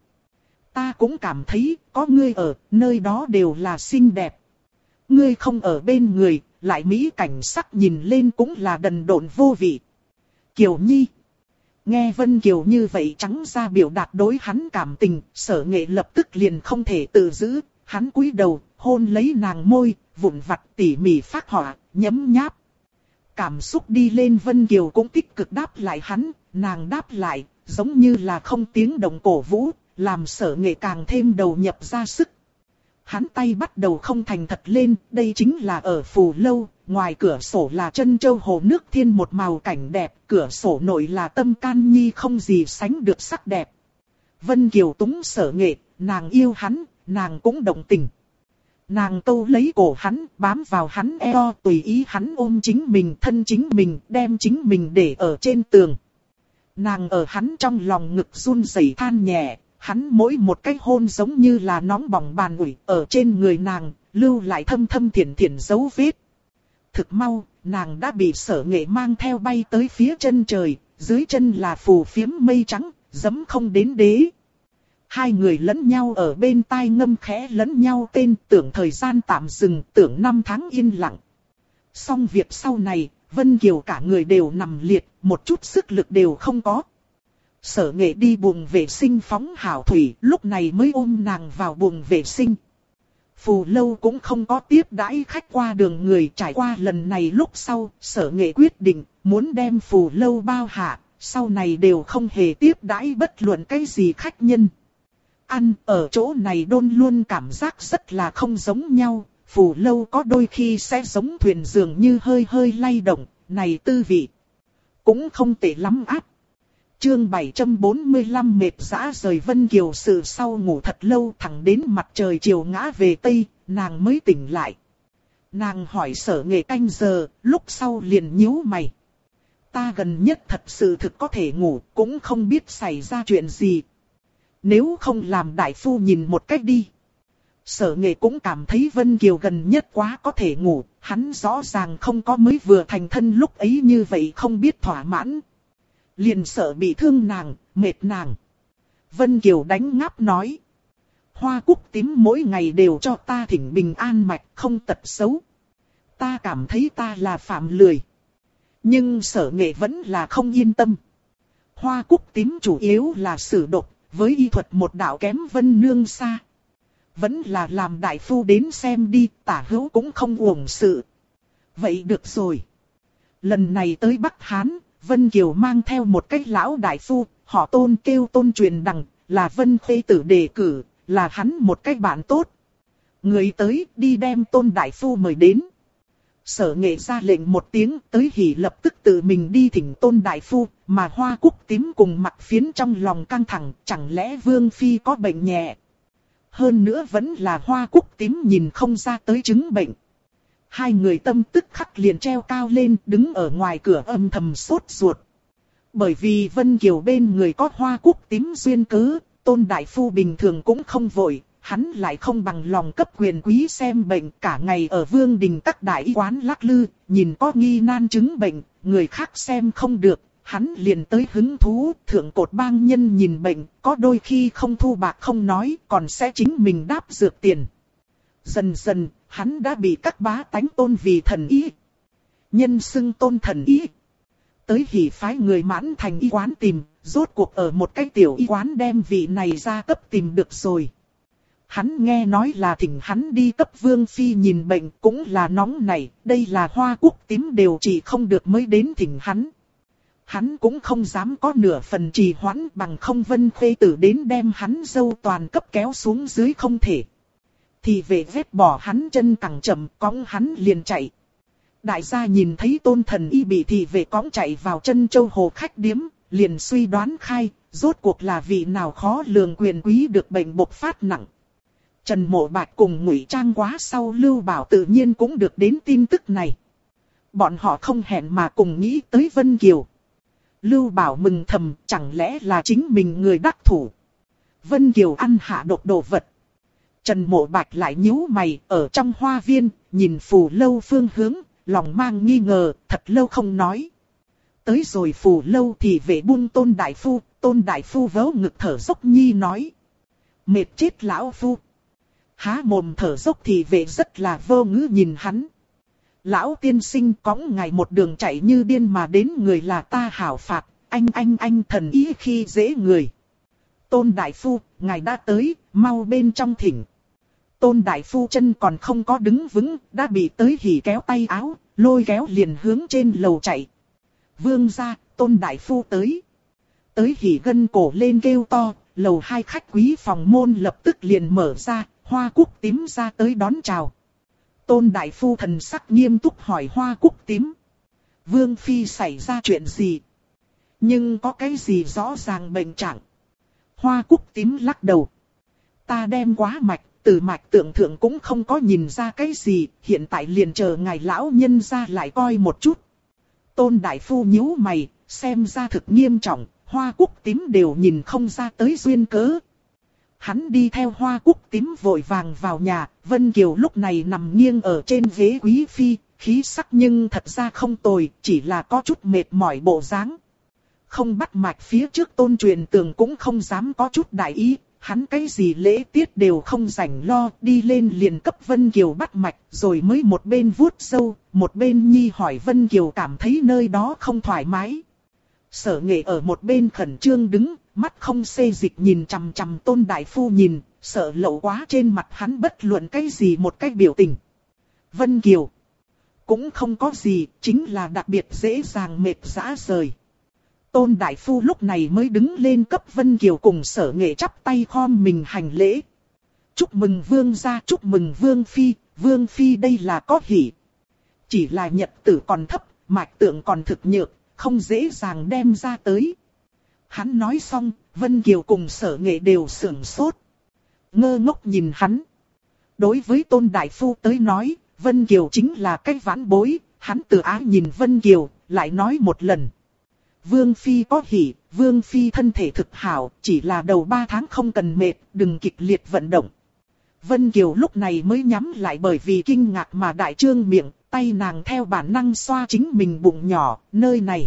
Speaker 1: Ta cũng cảm thấy có ngươi ở, nơi đó đều là xinh đẹp. Ngươi không ở bên người, lại mỹ cảnh sắc nhìn lên cũng là đần độn vô vị. Kiều Nhi. Nghe Vân Kiều như vậy trắng ra biểu đạt đối hắn cảm tình, Sở Nghệ lập tức liền không thể tự giữ, hắn cúi đầu, hôn lấy nàng môi, vụn vặt tỉ mỉ phác họa, nhấm nháp. Cảm xúc đi lên Vân Kiều cũng tích cực đáp lại hắn, nàng đáp lại, giống như là không tiếng động cổ vũ, làm Sở Nghệ càng thêm đầu nhập ra sức. Hắn tay bắt đầu không thành thật lên, đây chính là ở Phù Lâu, ngoài cửa sổ là Trân Châu hồ nước thiên một màu cảnh đẹp, cửa sổ nội là Tâm Can Nhi không gì sánh được sắc đẹp. Vân Kiều túng Sở Nghệ, nàng yêu hắn, nàng cũng động tình. Nàng câu lấy cổ hắn, bám vào hắn eo, tùy ý hắn ôm chính mình, thân chính mình, đem chính mình để ở trên tường. Nàng ở hắn trong lòng ngực run rẩy than nhẹ, hắn mỗi một cái hôn giống như là nóng bỏng bàn ủi ở trên người nàng, lưu lại thâm thâm thiển thiển dấu vết. Thực mau, nàng đã bị Sở Nghệ mang theo bay tới phía chân trời, dưới chân là phù phiếm mây trắng, dẫm không đến đế. Hai người lẫn nhau ở bên tai ngâm khẽ lẫn nhau tên, tưởng thời gian tạm dừng, tưởng năm tháng yên lặng. Xong việc sau này, Vân Kiều cả người đều nằm liệt, một chút sức lực đều không có. Sở Nghệ đi buồng vệ sinh phóng hảo thủy, lúc này mới ôm nàng vào buồng vệ sinh. Phù Lâu cũng không có tiếp đãi khách qua đường người, trải qua lần này lúc sau, Sở Nghệ quyết định muốn đem Phù Lâu bao hạ, sau này đều không hề tiếp đãi bất luận cái gì khách nhân. Ăn ở chỗ này đôn luôn cảm giác rất là không giống nhau, Phù Lâu có đôi khi sẽ giống thuyền dường như hơi hơi lay động, này tư vị cũng không tệ lắm áp. Chương 745 mệt dã rời Vân Kiều sự sau ngủ thật lâu, thẳng đến mặt trời chiều ngã về Tây, nàng mới tỉnh lại. Nàng hỏi Sở Nghệ canh giờ, lúc sau liền nhíu mày. Ta gần nhất thật sự thực có thể ngủ, cũng không biết xảy ra chuyện gì. Nếu không làm đại phu nhìn một cách đi. Sở Nghệ cũng cảm thấy Vân Kiều gần nhất quá có thể ngủ, hắn rõ ràng không có mới vừa thành thân lúc ấy như vậy không biết thỏa mãn. Liền sợ bị thương nàng, mệt nàng. Vân Kiều đánh ngáp nói. Hoa cúc tím mỗi ngày đều cho ta thỉnh bình an mạch, không tật xấu. Ta cảm thấy ta là phạm lười. Nhưng Sở Nghệ vẫn là không yên tâm. Hoa cúc tím chủ yếu là sử độc, với y thuật một đạo kém Vân Nương xa. Vẫn là làm đại phu đến xem đi, tả hữu cũng không uổng sự. Vậy được rồi. Lần này tới Bắc Hán, Vân Kiều mang theo một cái lão đại phu, họ Tôn kêu Tôn Truyền Đằng, là Vân Khê Tử đề cử, là hắn một cái bạn tốt. Người tới đi đem Tôn đại phu mời đến. Sở Nghệ ra lệnh một tiếng, tới hỉ lập tức tự mình đi thỉnh Tôn đại phu, mà Hoa Cúc Tím cùng Mặc Phiến trong lòng căng thẳng, chẳng lẽ Vương Phi có bệnh nhẹ. Hơn nữa vẫn là Hoa Cúc Tím nhìn không ra tới chứng bệnh. Hai người tâm tức khắc liền treo cao lên, đứng ở ngoài cửa âm thầm sốt ruột. Bởi vì Vân Kiều bên người có Hoa Cúc Tím duyên cớ, Tôn đại phu bình thường cũng không vội, hắn lại không bằng lòng cấp quyền quý xem bệnh, cả ngày ở Vương đình các đại y quán lắc lư, nhìn có nghi nan chứng bệnh, người khác xem không được, hắn liền tới hứng thú, thượng cột bang nhân nhìn bệnh, có đôi khi không thu bạc không nói, còn sẽ chính mình đáp dược tiền. Dần dần, hắn đã bị các bá tánh tôn vì thần y. Nhân xưng Tôn thần y. Tới hỉ phái người Mãn Thành y quán tìm, rốt cuộc ở một cái tiểu y quán đem vị này ra cấp tìm được rồi. Hắn nghe nói là thỉnh hắn đi cấp Vương Phi nhìn bệnh, cũng là nóng này, đây là Hoa Cúc Tím đều trị không được mới đến thỉnh hắn. Hắn cũng không dám có nửa phần trì hoãn, bằng không Vân Khê Tử đến đem hắn dâu toàn cấp kéo xuống dưới không thể. Thì về vết bỏ hắn chân càng chậm, cõng hắn liền chạy. Đại gia nhìn thấy Tôn thần y bị thì về cõng chạy vào Trân Châu hồ khách điếm, liền suy đoán khai, rốt cuộc là vị nào khó lường quyền quý được bệnh bộc phát nặng. Trần Mộ Bạch cùng Ngụy Trang Quá sau Lưu Bảo tự nhiên cũng được đến tin tức này. Bọn họ không hẹn mà cùng nghĩ tới Vân Kiều. Lưu Bảo mừng thầm, chẳng lẽ là chính mình người đắc thủ. Vân Kiều ăn hạ độc đồ vật. Trần Mộ Bạch lại nhíu mày, ở trong hoa viên, nhìn Phù Lâu phương hướng, lòng mang nghi ngờ, thật lâu không nói. tới rồi Phù Lâu thì về buông Tôn Đại Phu vớ ngực thở dốc nhi nói. Mệt chết lão phu. Há mồm thở dốc thì về rất là vô ngữ nhìn hắn. Lão tiên sinh cõng ngài một đường chạy như điên mà đến người là ta hảo phạt, anh thần ý khi dễ người. Tôn Đại Phu, ngài đã tới, mau bên trong thỉnh. Tôn Đại Phu chân còn không có đứng vững, đã bị tới hỉ kéo tay áo, lôi kéo liền hướng trên lầu chạy. Vương gia, Tôn Đại Phu tới. Tới hỉ gân cổ lên kêu to, lầu 2 khách quý phòng môn lập tức liền mở ra, Hoa Cúc Tím ra tới đón chào. Tôn Đại Phu thần sắc nghiêm túc hỏi Hoa Cúc Tím. Vương Phi xảy ra chuyện gì? Nhưng có cái gì rõ ràng bệnh trạng? Hoa Cúc Tím lắc đầu. Ta đem quá mạch, từ mạch tượng thượng cũng không có nhìn ra cái gì, hiện tại liền chờ ngài lão nhân ra lại coi một chút. Tôn Đại Phu nhíu mày, xem ra thực nghiêm trọng, Hoa Cúc Tím đều nhìn không ra tới duyên cớ. Hắn đi theo Hoa Cúc Tím vội vàng vào nhà, Vân Kiều lúc này nằm nghiêng ở trên ghế quý phi, khí sắc nhưng thật ra không tồi, chỉ là có chút mệt mỏi bộ dáng. Không bắt mạch phía trước Tôn Truyền Tường cũng không dám có chút đại ý, hắn cái gì lễ tiết đều không rảnh lo, đi lên liền cấp Vân Kiều bắt mạch, rồi mới một bên vuốt râu, một bên nhi hỏi Vân Kiều cảm thấy nơi đó không thoải mái. Sở Nghệ ở một bên khẩn trương đứng, mắt không xê dịch nhìn chằm chằm Tôn Đại Phu nhìn, sợ lộ quá trên mặt hắn bất luận cái gì một cái biểu tình. Vân Kiều cũng không có gì, chính là đặc biệt dễ dàng mệt rã rời. Tôn Đại Phu lúc này mới đứng lên cấp Vân Kiều cùng Sở Nghệ chắp tay khom mình hành lễ. Chúc mừng Vương gia, chúc mừng Vương Phi đây là có hỷ. Chỉ là nhật tử còn thấp, mạch tượng còn thực nhược, không dễ dàng đem ra tới. Hắn nói xong, Vân Kiều cùng Sở Nghệ đều sửng sốt. Ngơ ngốc nhìn hắn. Đối với Tôn Đại Phu tới nói, Vân Kiều chính là cái vãn bối, hắn tự ái nhìn Vân Kiều, lại nói một lần. Vương Phi có hỉ, Vương Phi thân thể thực hảo, chỉ là đầu 3 tháng không cần mệt, đừng kịch liệt vận động. Vân Kiều lúc này mới nhắm lại bởi vì kinh ngạc mà đại trương miệng, tay nàng theo bản năng xoa chính mình bụng nhỏ, nơi này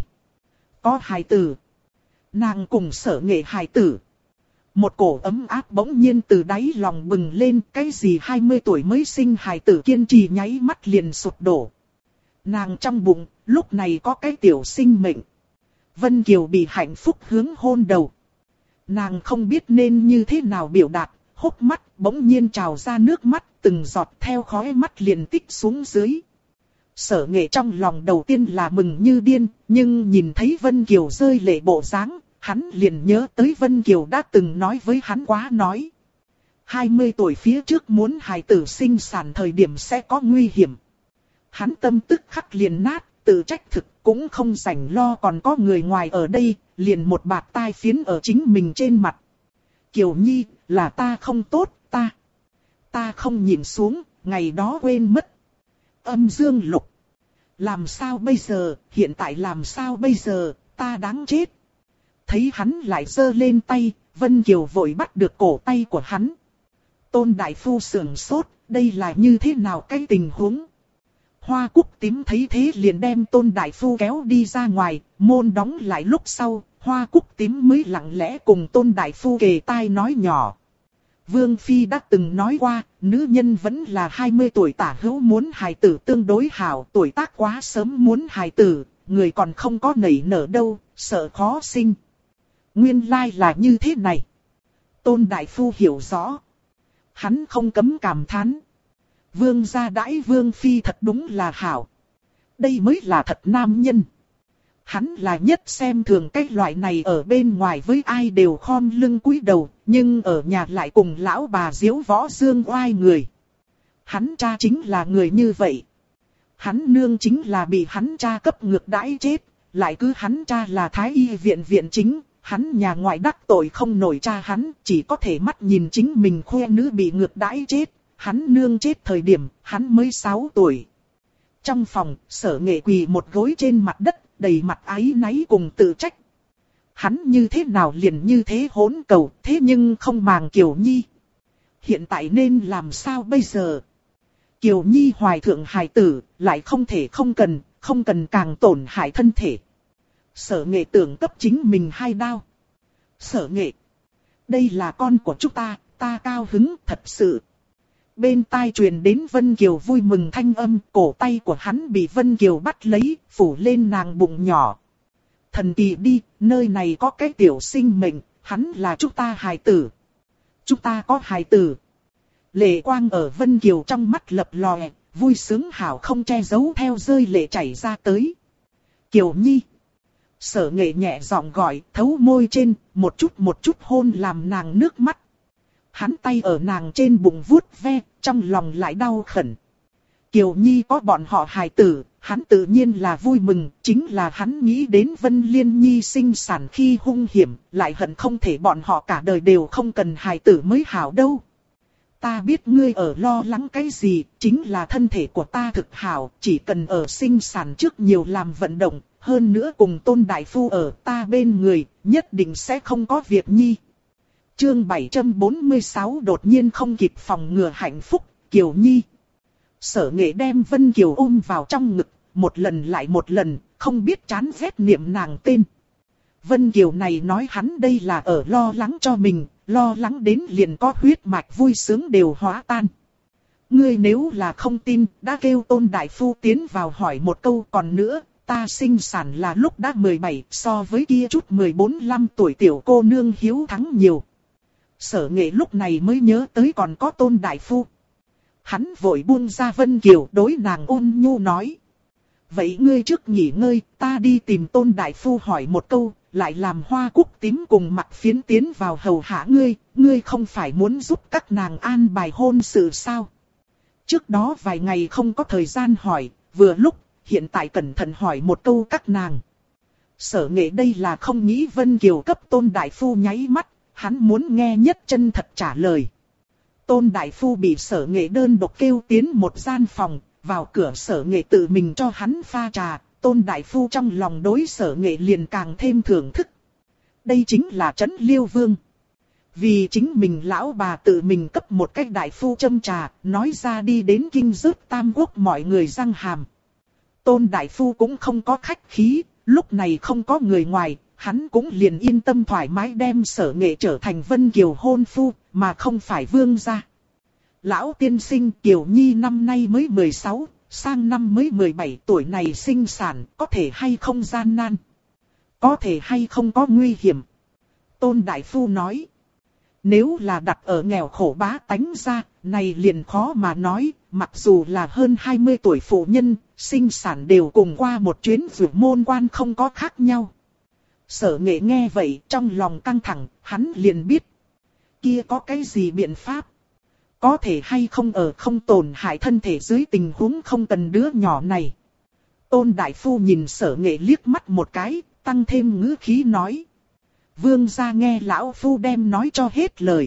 Speaker 1: có hài tử. Nàng cùng Sở Nghệ hài tử. Một cổ ấm áp bỗng nhiên từ đáy lòng bừng lên, cái gì 20 tuổi mới sinh hài tử kiên trì nháy mắt liền sụp đổ. Nàng trong bụng, lúc này có cái tiểu sinh mệnh. Vân Kiều bị hạnh phúc hướng hôn đầu. Nàng không biết nên như thế nào biểu đạt, hốc mắt bỗng nhiên trào ra nước mắt, từng giọt theo khóe mắt liền tích xuống dưới. Sở Nghệ trong lòng đầu tiên là mừng như điên, nhưng nhìn thấy Vân Kiều rơi lệ bộ dáng, hắn liền nhớ tới Vân Kiều đã từng nói với hắn quá nói. 20 tuổi phía trước muốn hài tử sinh sản thời điểm sẽ có nguy hiểm. Hắn tâm tức khắc liền nát, tự trách thực cũng không rảnh lo còn có người ngoài ở đây, liền một bạt tai phiến ở chính mình trên mặt. Kiều Nhi, là ta không tốt, ta không nhìn xuống, ngày đó quên mất. Âm Dương Lục. Làm sao bây giờ, hiện tại làm sao bây giờ, ta đáng chết. Thấy hắn lại giơ lên tay, Vân Kiều vội bắt được cổ tay của hắn. Tôn Đại Phu sửng sốt, đây là như thế nào cái tình huống? Hoa Cúc Tím thấy thế liền đem Tôn Đại Phu kéo đi ra ngoài, môn đóng lại lúc sau, Hoa Cúc Tím mới lặng lẽ cùng Tôn Đại Phu kề tai nói nhỏ. Vương Phi đã từng nói qua, nữ nhân vẫn là 20 tuổi tả hữu muốn hài tử tương đối hảo, tuổi tác quá sớm muốn hài tử, người còn không có nảy nở đâu, sợ khó sinh. Nguyên lai là như thế này. Tôn Đại Phu hiểu rõ. Hắn không cấm cảm thán. Vương gia đãi Vương Phi thật đúng là hảo. Đây mới là thật nam nhân. Hắn là nhất xem thường cái loại này ở bên ngoài với ai đều khom lưng cúi đầu, nhưng ở nhà lại cùng lão bà diếu võ dương oai người. Hắn cha chính là người như vậy. Hắn nương chính là bị hắn cha cấp ngược đãi chết, lại cứ hắn cha là thái y viện viện chính, hắn nhà ngoại đắc tội không nổi cha hắn, chỉ có thể mắt nhìn chính mình khoe nữ bị ngược đãi chết, hắn nương chết thời điểm, hắn mới 6 tuổi. Trong phòng, Sở Nghệ quỳ một gối trên mặt đất, đầy mặt áy náy cùng tự trách. Hắn như thế nào liền như thế hỗn cầu, thế nhưng không màng Kiều Nhi. Hiện tại nên làm sao bây giờ? Kiều Nhi hoài thượng hài tử, lại không thể không cần càng tổn hại thân thể. Sở Nghệ tưởng cấp chính mình 2 đao. Sở Nghệ, đây là con của chúng ta cao hứng thật sự. Bên tai truyền đến Vân Kiều vui mừng thanh âm, cổ tay của hắn bị Vân Kiều bắt lấy, phủ lên nàng bụng nhỏ. Thần kỳ đi, nơi này có cái tiểu sinh mệnh, hắn là chúng ta hài tử. Chúng ta có hài tử. Lệ quang ở Vân Kiều trong mắt lập lòe, vui sướng hảo không che giấu theo rơi lệ chảy ra tới. Kiều Nhi. Sở Nghệ nhẹ giọng gọi, thấu môi trên, một chút hôn làm nàng nước mắt. Hắn tay ở nàng trên bụng vuốt ve, trong lòng lại đau khẩn. Kiều Nhi có bọn họ hài tử, hắn tự nhiên là vui mừng, chính là hắn nghĩ đến Vân Liên Nhi sinh sản khi hung hiểm, lại hận không thể bọn họ cả đời đều không cần hài tử mới hảo đâu. Ta biết ngươi ở lo lắng cái gì, chính là thân thể của ta thực hảo, chỉ cần ở sinh sản trước nhiều làm vận động, hơn nữa cùng Tôn Đại Phu ở ta bên người, nhất định sẽ không có việc nhi. Chương 746 đột nhiên không kịp phòng ngừa hạnh phúc, Kiều Nhi. Sở Nghệ đem Vân Kiều ôm vào trong ngực, một lần lại một lần, không biết chán ghét niệm nàng tên. Vân Kiều này nói hắn đây là ở lo lắng cho mình, lo lắng đến liền có huyết mạch vui sướng đều hóa tan. Ngươi nếu là không tin, đã kêu Tôn Đại Phu tiến vào hỏi một câu còn nữa, ta sinh sản là lúc đã 17, so với kia chút 14-15 tuổi tiểu cô nương hiếu thắng nhiều. Sở Nghệ lúc này mới nhớ tới còn có Tôn Đại Phu. Hắn vội buông ra Vân Kiều đối nàng ôn nhu nói. Vậy ngươi trước nghỉ ngơi, ta đi tìm Tôn Đại Phu hỏi một câu, lại làm Hoa Cúc Tím cùng Mặc Phiến tiến vào hầu hạ ngươi, ngươi không phải muốn giúp các nàng an bài hôn sự sao? Trước đó vài ngày không có thời gian hỏi, vừa lúc, hiện tại cẩn thận hỏi một câu các nàng. Sở Nghệ đây là không nghĩ Vân Kiều cấp Tôn Đại Phu nháy mắt, hắn muốn nghe nhất chân thật trả lời. Tôn Đại Phu bị Sở Nghệ đơn độc kêu tiến một gian phòng, vào cửa Sở Nghệ tự mình cho hắn pha trà, Tôn Đại Phu trong lòng đối Sở Nghệ liền càng thêm thưởng thức. Đây chính là Trấn Liêu Vương. Vì chính mình lão bà tự mình cấp một cách Đại Phu châm trà, nói ra đi đến kinh rớt Tam Quốc mọi người răng hàm. Tôn Đại Phu cũng không có khách khí, lúc này không có người ngoài, hắn cũng liền yên tâm thoải mái đem Sở Nghệ trở thành Vân Kiều hôn phu, mà không phải vương gia. Lão tiên sinh Kiều Nhi năm nay mới 16, sang năm mới 17 tuổi này sinh sản, có thể hay không gian nan? Có thể hay không có nguy hiểm? Tôn Đại Phu nói. Nếu là đặt ở nghèo khổ bá tánh ra, này liền khó mà nói, mặc dù là hơn 20 tuổi phụ nhân, sinh sản đều cùng qua một chuyến vượt môn quan không có khác nhau. Sở Nghệ nghe vậy, trong lòng căng thẳng, hắn liền biết. Kia có cái gì biện pháp? Có thể hay không ở không tổn hại thân thể dưới tình huống không cần đứa nhỏ này. Tôn Đại Phu nhìn Sở Nghệ liếc mắt một cái, tăng thêm ngữ khí nói. Vương gia nghe lão phu đem nói cho hết lời.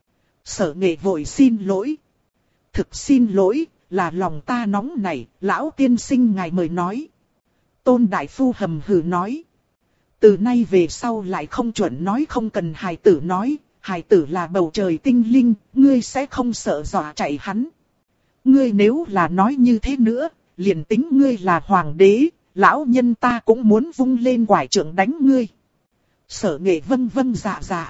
Speaker 1: Sở Nghệ vội xin lỗi. Thực xin lỗi, là lòng ta nóng này, lão tiên sinh ngài mời nói. Tôn Đại Phu hầm hừ nói. Từ nay về sau lại không chuẩn nói không cần hài tử nói, hài tử là bầu trời tinh linh, ngươi sẽ không sợ dọa chạy hắn. Ngươi nếu là nói như thế nữa, liền tính ngươi là hoàng đế, lão nhân ta cũng muốn vung lên quải trượng đánh ngươi. Sở Nghệ vâng vâng dạ dạ.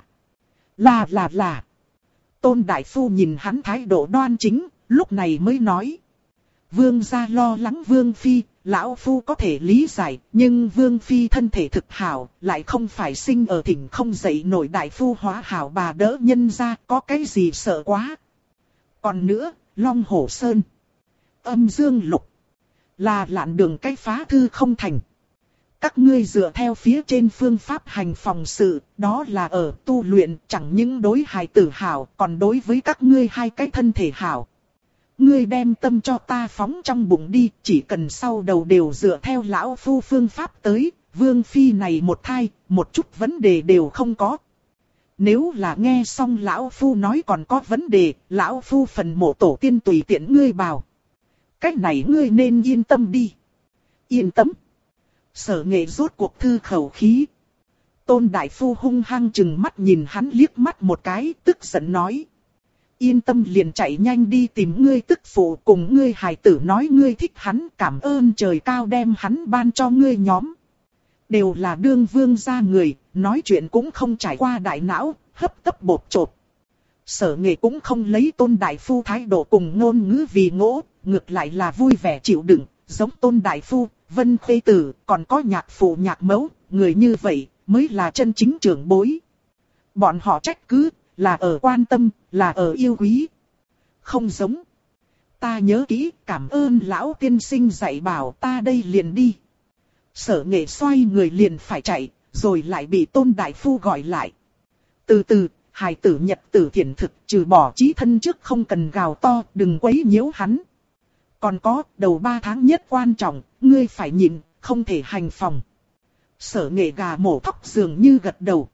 Speaker 1: Là. Tôn Đại Phu nhìn hắn thái độ đoan chính, lúc này mới nói. Vương gia lo lắng Vương Phi, lão phu có thể lý giải, nhưng Vương Phi thân thể thực hảo, lại không phải sinh ở thỉnh không dậy nổi Đại Phu hóa hảo bà đỡ nhân ra, có cái gì sợ quá. Còn nữa, Long Hổ Sơn, Âm Dương Lục, là lạn đường cái phá thư không thành. Các ngươi dựa theo phía trên phương pháp hành phòng sự, đó là ở tu luyện, chẳng những đối hài tử hảo, còn đối với các ngươi hai cái thân thể hảo. Ngươi đem tâm cho ta phóng trong bụng đi, chỉ cần sau đầu đều dựa theo lão phu phương pháp tới, Vương Phi này một thai, một chút vấn đề đều không có. Nếu là nghe xong lão phu nói còn có vấn đề, lão phu phần mộ tổ tiên tùy tiện ngươi bảo. Cách này ngươi nên yên tâm đi. Yên tâm. Sở Nghệ rốt cuộc thư khẩu khí. Tôn Đại Phu hung hăng chừng mắt nhìn hắn liếc mắt một cái, tức giận nói. Yên tâm liền chạy nhanh đi tìm ngươi tức phụ cùng ngươi hài tử nói ngươi thích hắn, cảm ơn trời cao đem hắn ban cho ngươi nhóm. Đều là đương vương gia người, nói chuyện cũng không trải qua đại não, hấp tấp bột chộp. Sở Nghệ cũng không lấy Tôn đại phu thái độ cùng ngôn ngữ vì ngỗ, ngược lại là vui vẻ chịu đựng, giống Tôn đại phu, Vân Khê Tử, còn có nhạc phụ nhạc mẫu, người như vậy mới là chân chính trưởng bối. Bọn họ trách cứ, là ở quan tâm, là ở yêu quý. Không giống. Ta nhớ kỹ, cảm ơn lão tiên sinh dạy bảo, ta đây liền đi. Sở Nghệ xoay người liền phải chạy, rồi lại bị Tôn đại phu gọi lại. Từ từ, hài tử nhật tử thiện thực, trừ bỏ chí thân trước không cần gào to, đừng quấy nhiễu hắn. Còn có, đầu 3 tháng nhất quan trọng, ngươi phải nhịn, không thể hành phòng. Sở Nghệ gà mổ thóc dường như gật đầu.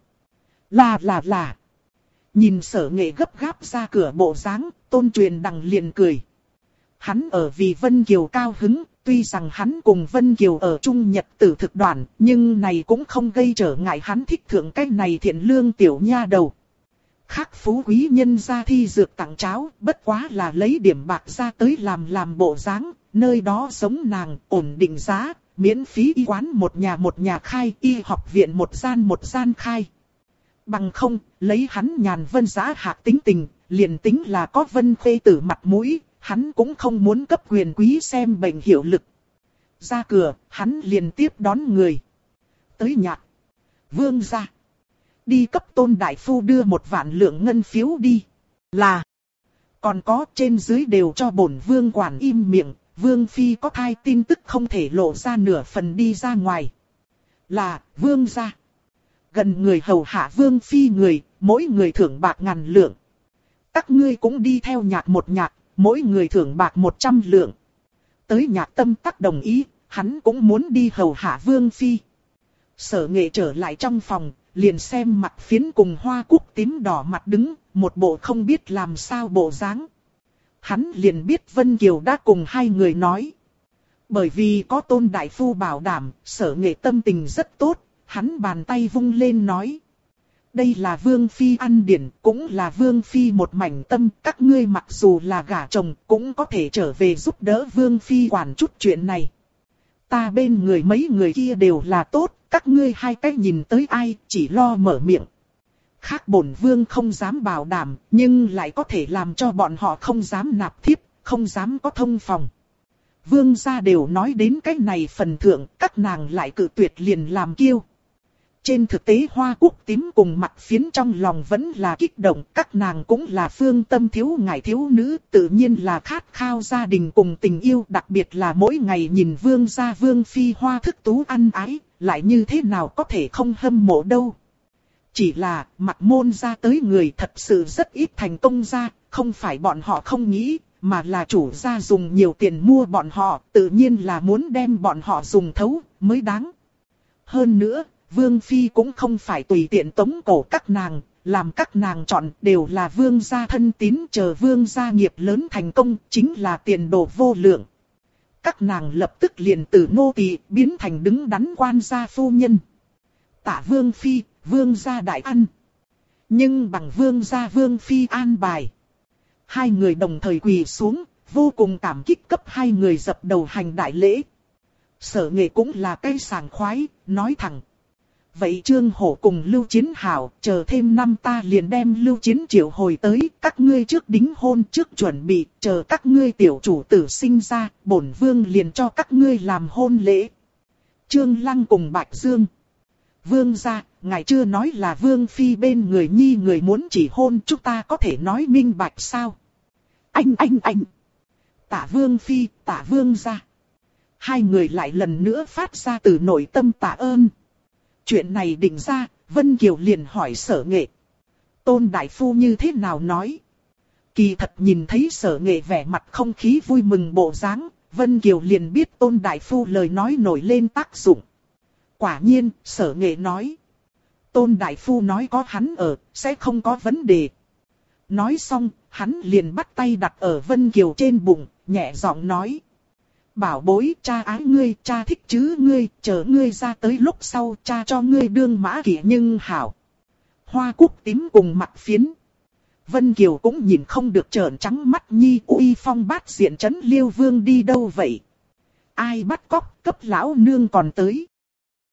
Speaker 1: Là. Nhìn Sở Nghệ gấp gáp ra cửa bộ dáng, Tôn Truyền Đằng liền cười. Hắn ở vì Vân Kiều cao hứng, tuy rằng hắn cùng Vân Kiều ở chung nhật tử thực đoạn, nhưng này cũng không gây trở ngại hắn thích thượng cái này thiện lương tiểu nha đầu. Khác phú quý nhân ra thi dược tặng cháo, bất quá là lấy điểm bạc ra tới làm bộ dáng, nơi đó sống nàng, ổn định giá, miễn phí y quán một nhà khai, y học viện một gian khai. Bằng không, lấy hắn Nhàn Vân Giá Hạc tính tình, liền tính là có Vân Khê Tử mặt mũi, hắn cũng không muốn cấp quyền quý xem bệnh hiệu lực. Ra cửa, hắn liền tiếp đón người. Tới Nhạc Vương gia. Đi cấp Tôn đại phu đưa 1 vạn lượng ngân phiếu đi. Là. Còn có trên dưới đều cho bổn vương quản im miệng. Vương phi có thai tin tức không thể lộ ra nửa phần đi ra ngoài. Là, vương gia. Gần người hầu hạ vương phi người, mỗi người thưởng bạc 1000 lượng. Các ngươi cũng đi theo Nhạc một nhạc, mỗi người thưởng bạc 100 lượng. Tới Nhạc Tâm Tắc đồng ý, hắn cũng muốn đi hầu hạ vương phi. Sở Nghệ trở lại trong phòng, liền xem Mặt Phiến cùng Hoa Cúc tím đỏ mặt đứng, một bộ không biết làm sao bộ dáng. Hắn liền biết Vân Kiều đã cùng hai người nói. Bởi vì có Tôn đại phu bảo đảm, Sở Nghệ tâm tình rất tốt, hắn bàn tay vung lên nói. Đây là Vương Phi ăn điển, cũng là Vương Phi một mảnh tâm, các ngươi mặc dù là gả chồng, cũng có thể trở về giúp đỡ Vương Phi quản chút chuyện này. Ta bên người mấy người kia đều là tốt, các ngươi hai cách nhìn tới ai, chỉ lo mở miệng. Khác bổn vương không dám bảo đảm, nhưng lại có thể làm cho bọn họ không dám nạp thiếp, không dám có thông phòng. Vương gia đều nói đến cái này phần thượng, các nàng lại cự tuyệt liền làm kiêu. Trên thực tế Hoa Cúc tím cùng Mặt Phiến trong lòng vẫn là kích động, các nàng cũng là phương tâm thiếu ngải thiếu nữ, tự nhiên là khát khao gia đình cùng tình yêu, đặc biệt là mỗi ngày nhìn vương gia vương phi hoa thức tú ăn ái, lại như thế nào có thể không hâm mộ đâu. Chỉ là Mặt môn ra tới người thật sự rất ít thành công ra, không phải bọn họ không nghĩ, mà là chủ gia dùng nhiều tiền mua bọn họ, tự nhiên là muốn đem bọn họ dùng thấu mới đáng. Hơn nữa, Vương Phi cũng không phải tùy tiện tống cổ các nàng, làm các nàng chọn đều là vương gia thân tín, chờ vương gia nghiệp lớn thành công, chính là tiền đồ vô lượng. Các nàng lập tức liền từ nô tỳ biến thành đứng đắn quan gia phu nhân. Tạ Vương Phi, vương gia đại ăn. Nhưng bằng vương gia Vương Phi an bài. Hai người đồng thời quỳ xuống, vô cùng cảm kích cấp hai người dập đầu hành đại lễ. Sở Nghệ cũng là cây sảng khoái, nói thẳng. Vậy Trương Hổ cùng Lưu Chiến hảo, chờ thêm năm ta liền đem Lưu Chiến triệu hồi tới, các ngươi trước đính hôn trước chuẩn bị, chờ các ngươi tiểu chủ tử sinh ra, bổn vương liền cho các ngươi làm hôn lễ. Trương Lăng cùng Bạch Dương. Vương gia, ngài chưa nói là Vương Phi bên người nhi người muốn chỉ hôn, chúng ta có thể nói minh bạch sao? Anh. Tạ Vương Phi, tạ Vương gia. Hai người lại lần nữa phát ra từ nội tâm tạ ơn. Chuyện này định ra, Vân Kiều liền hỏi Sở Nghệ. Tôn đại phu như thế nào nói? Kỳ thật nhìn thấy Sở Nghệ vẻ mặt không khí vui mừng bộ dáng, Vân Kiều liền biết Tôn đại phu lời nói nổi lên tác dụng. Quả nhiên, Sở Nghệ nói. Tôn đại phu nói có hắn ở, sẽ không có vấn đề. Nói xong, hắn liền bắt tay đặt ở Vân Kiều trên bụng, nhẹ giọng nói. Bảo bối, cha ái ngươi, cha thích chứ ngươi, chờ ngươi ra tới lúc sau cha cho ngươi đương mã kỷ nhưng hảo. Hoa Cúc tím cùng Mặt Phiến. Vân Kiều cũng nhìn không được trợn trắng mắt nhi, uy phong bát diện trấn Liêu Vương đi đâu vậy? Ai bắt cóc, cấp lão nương còn tới.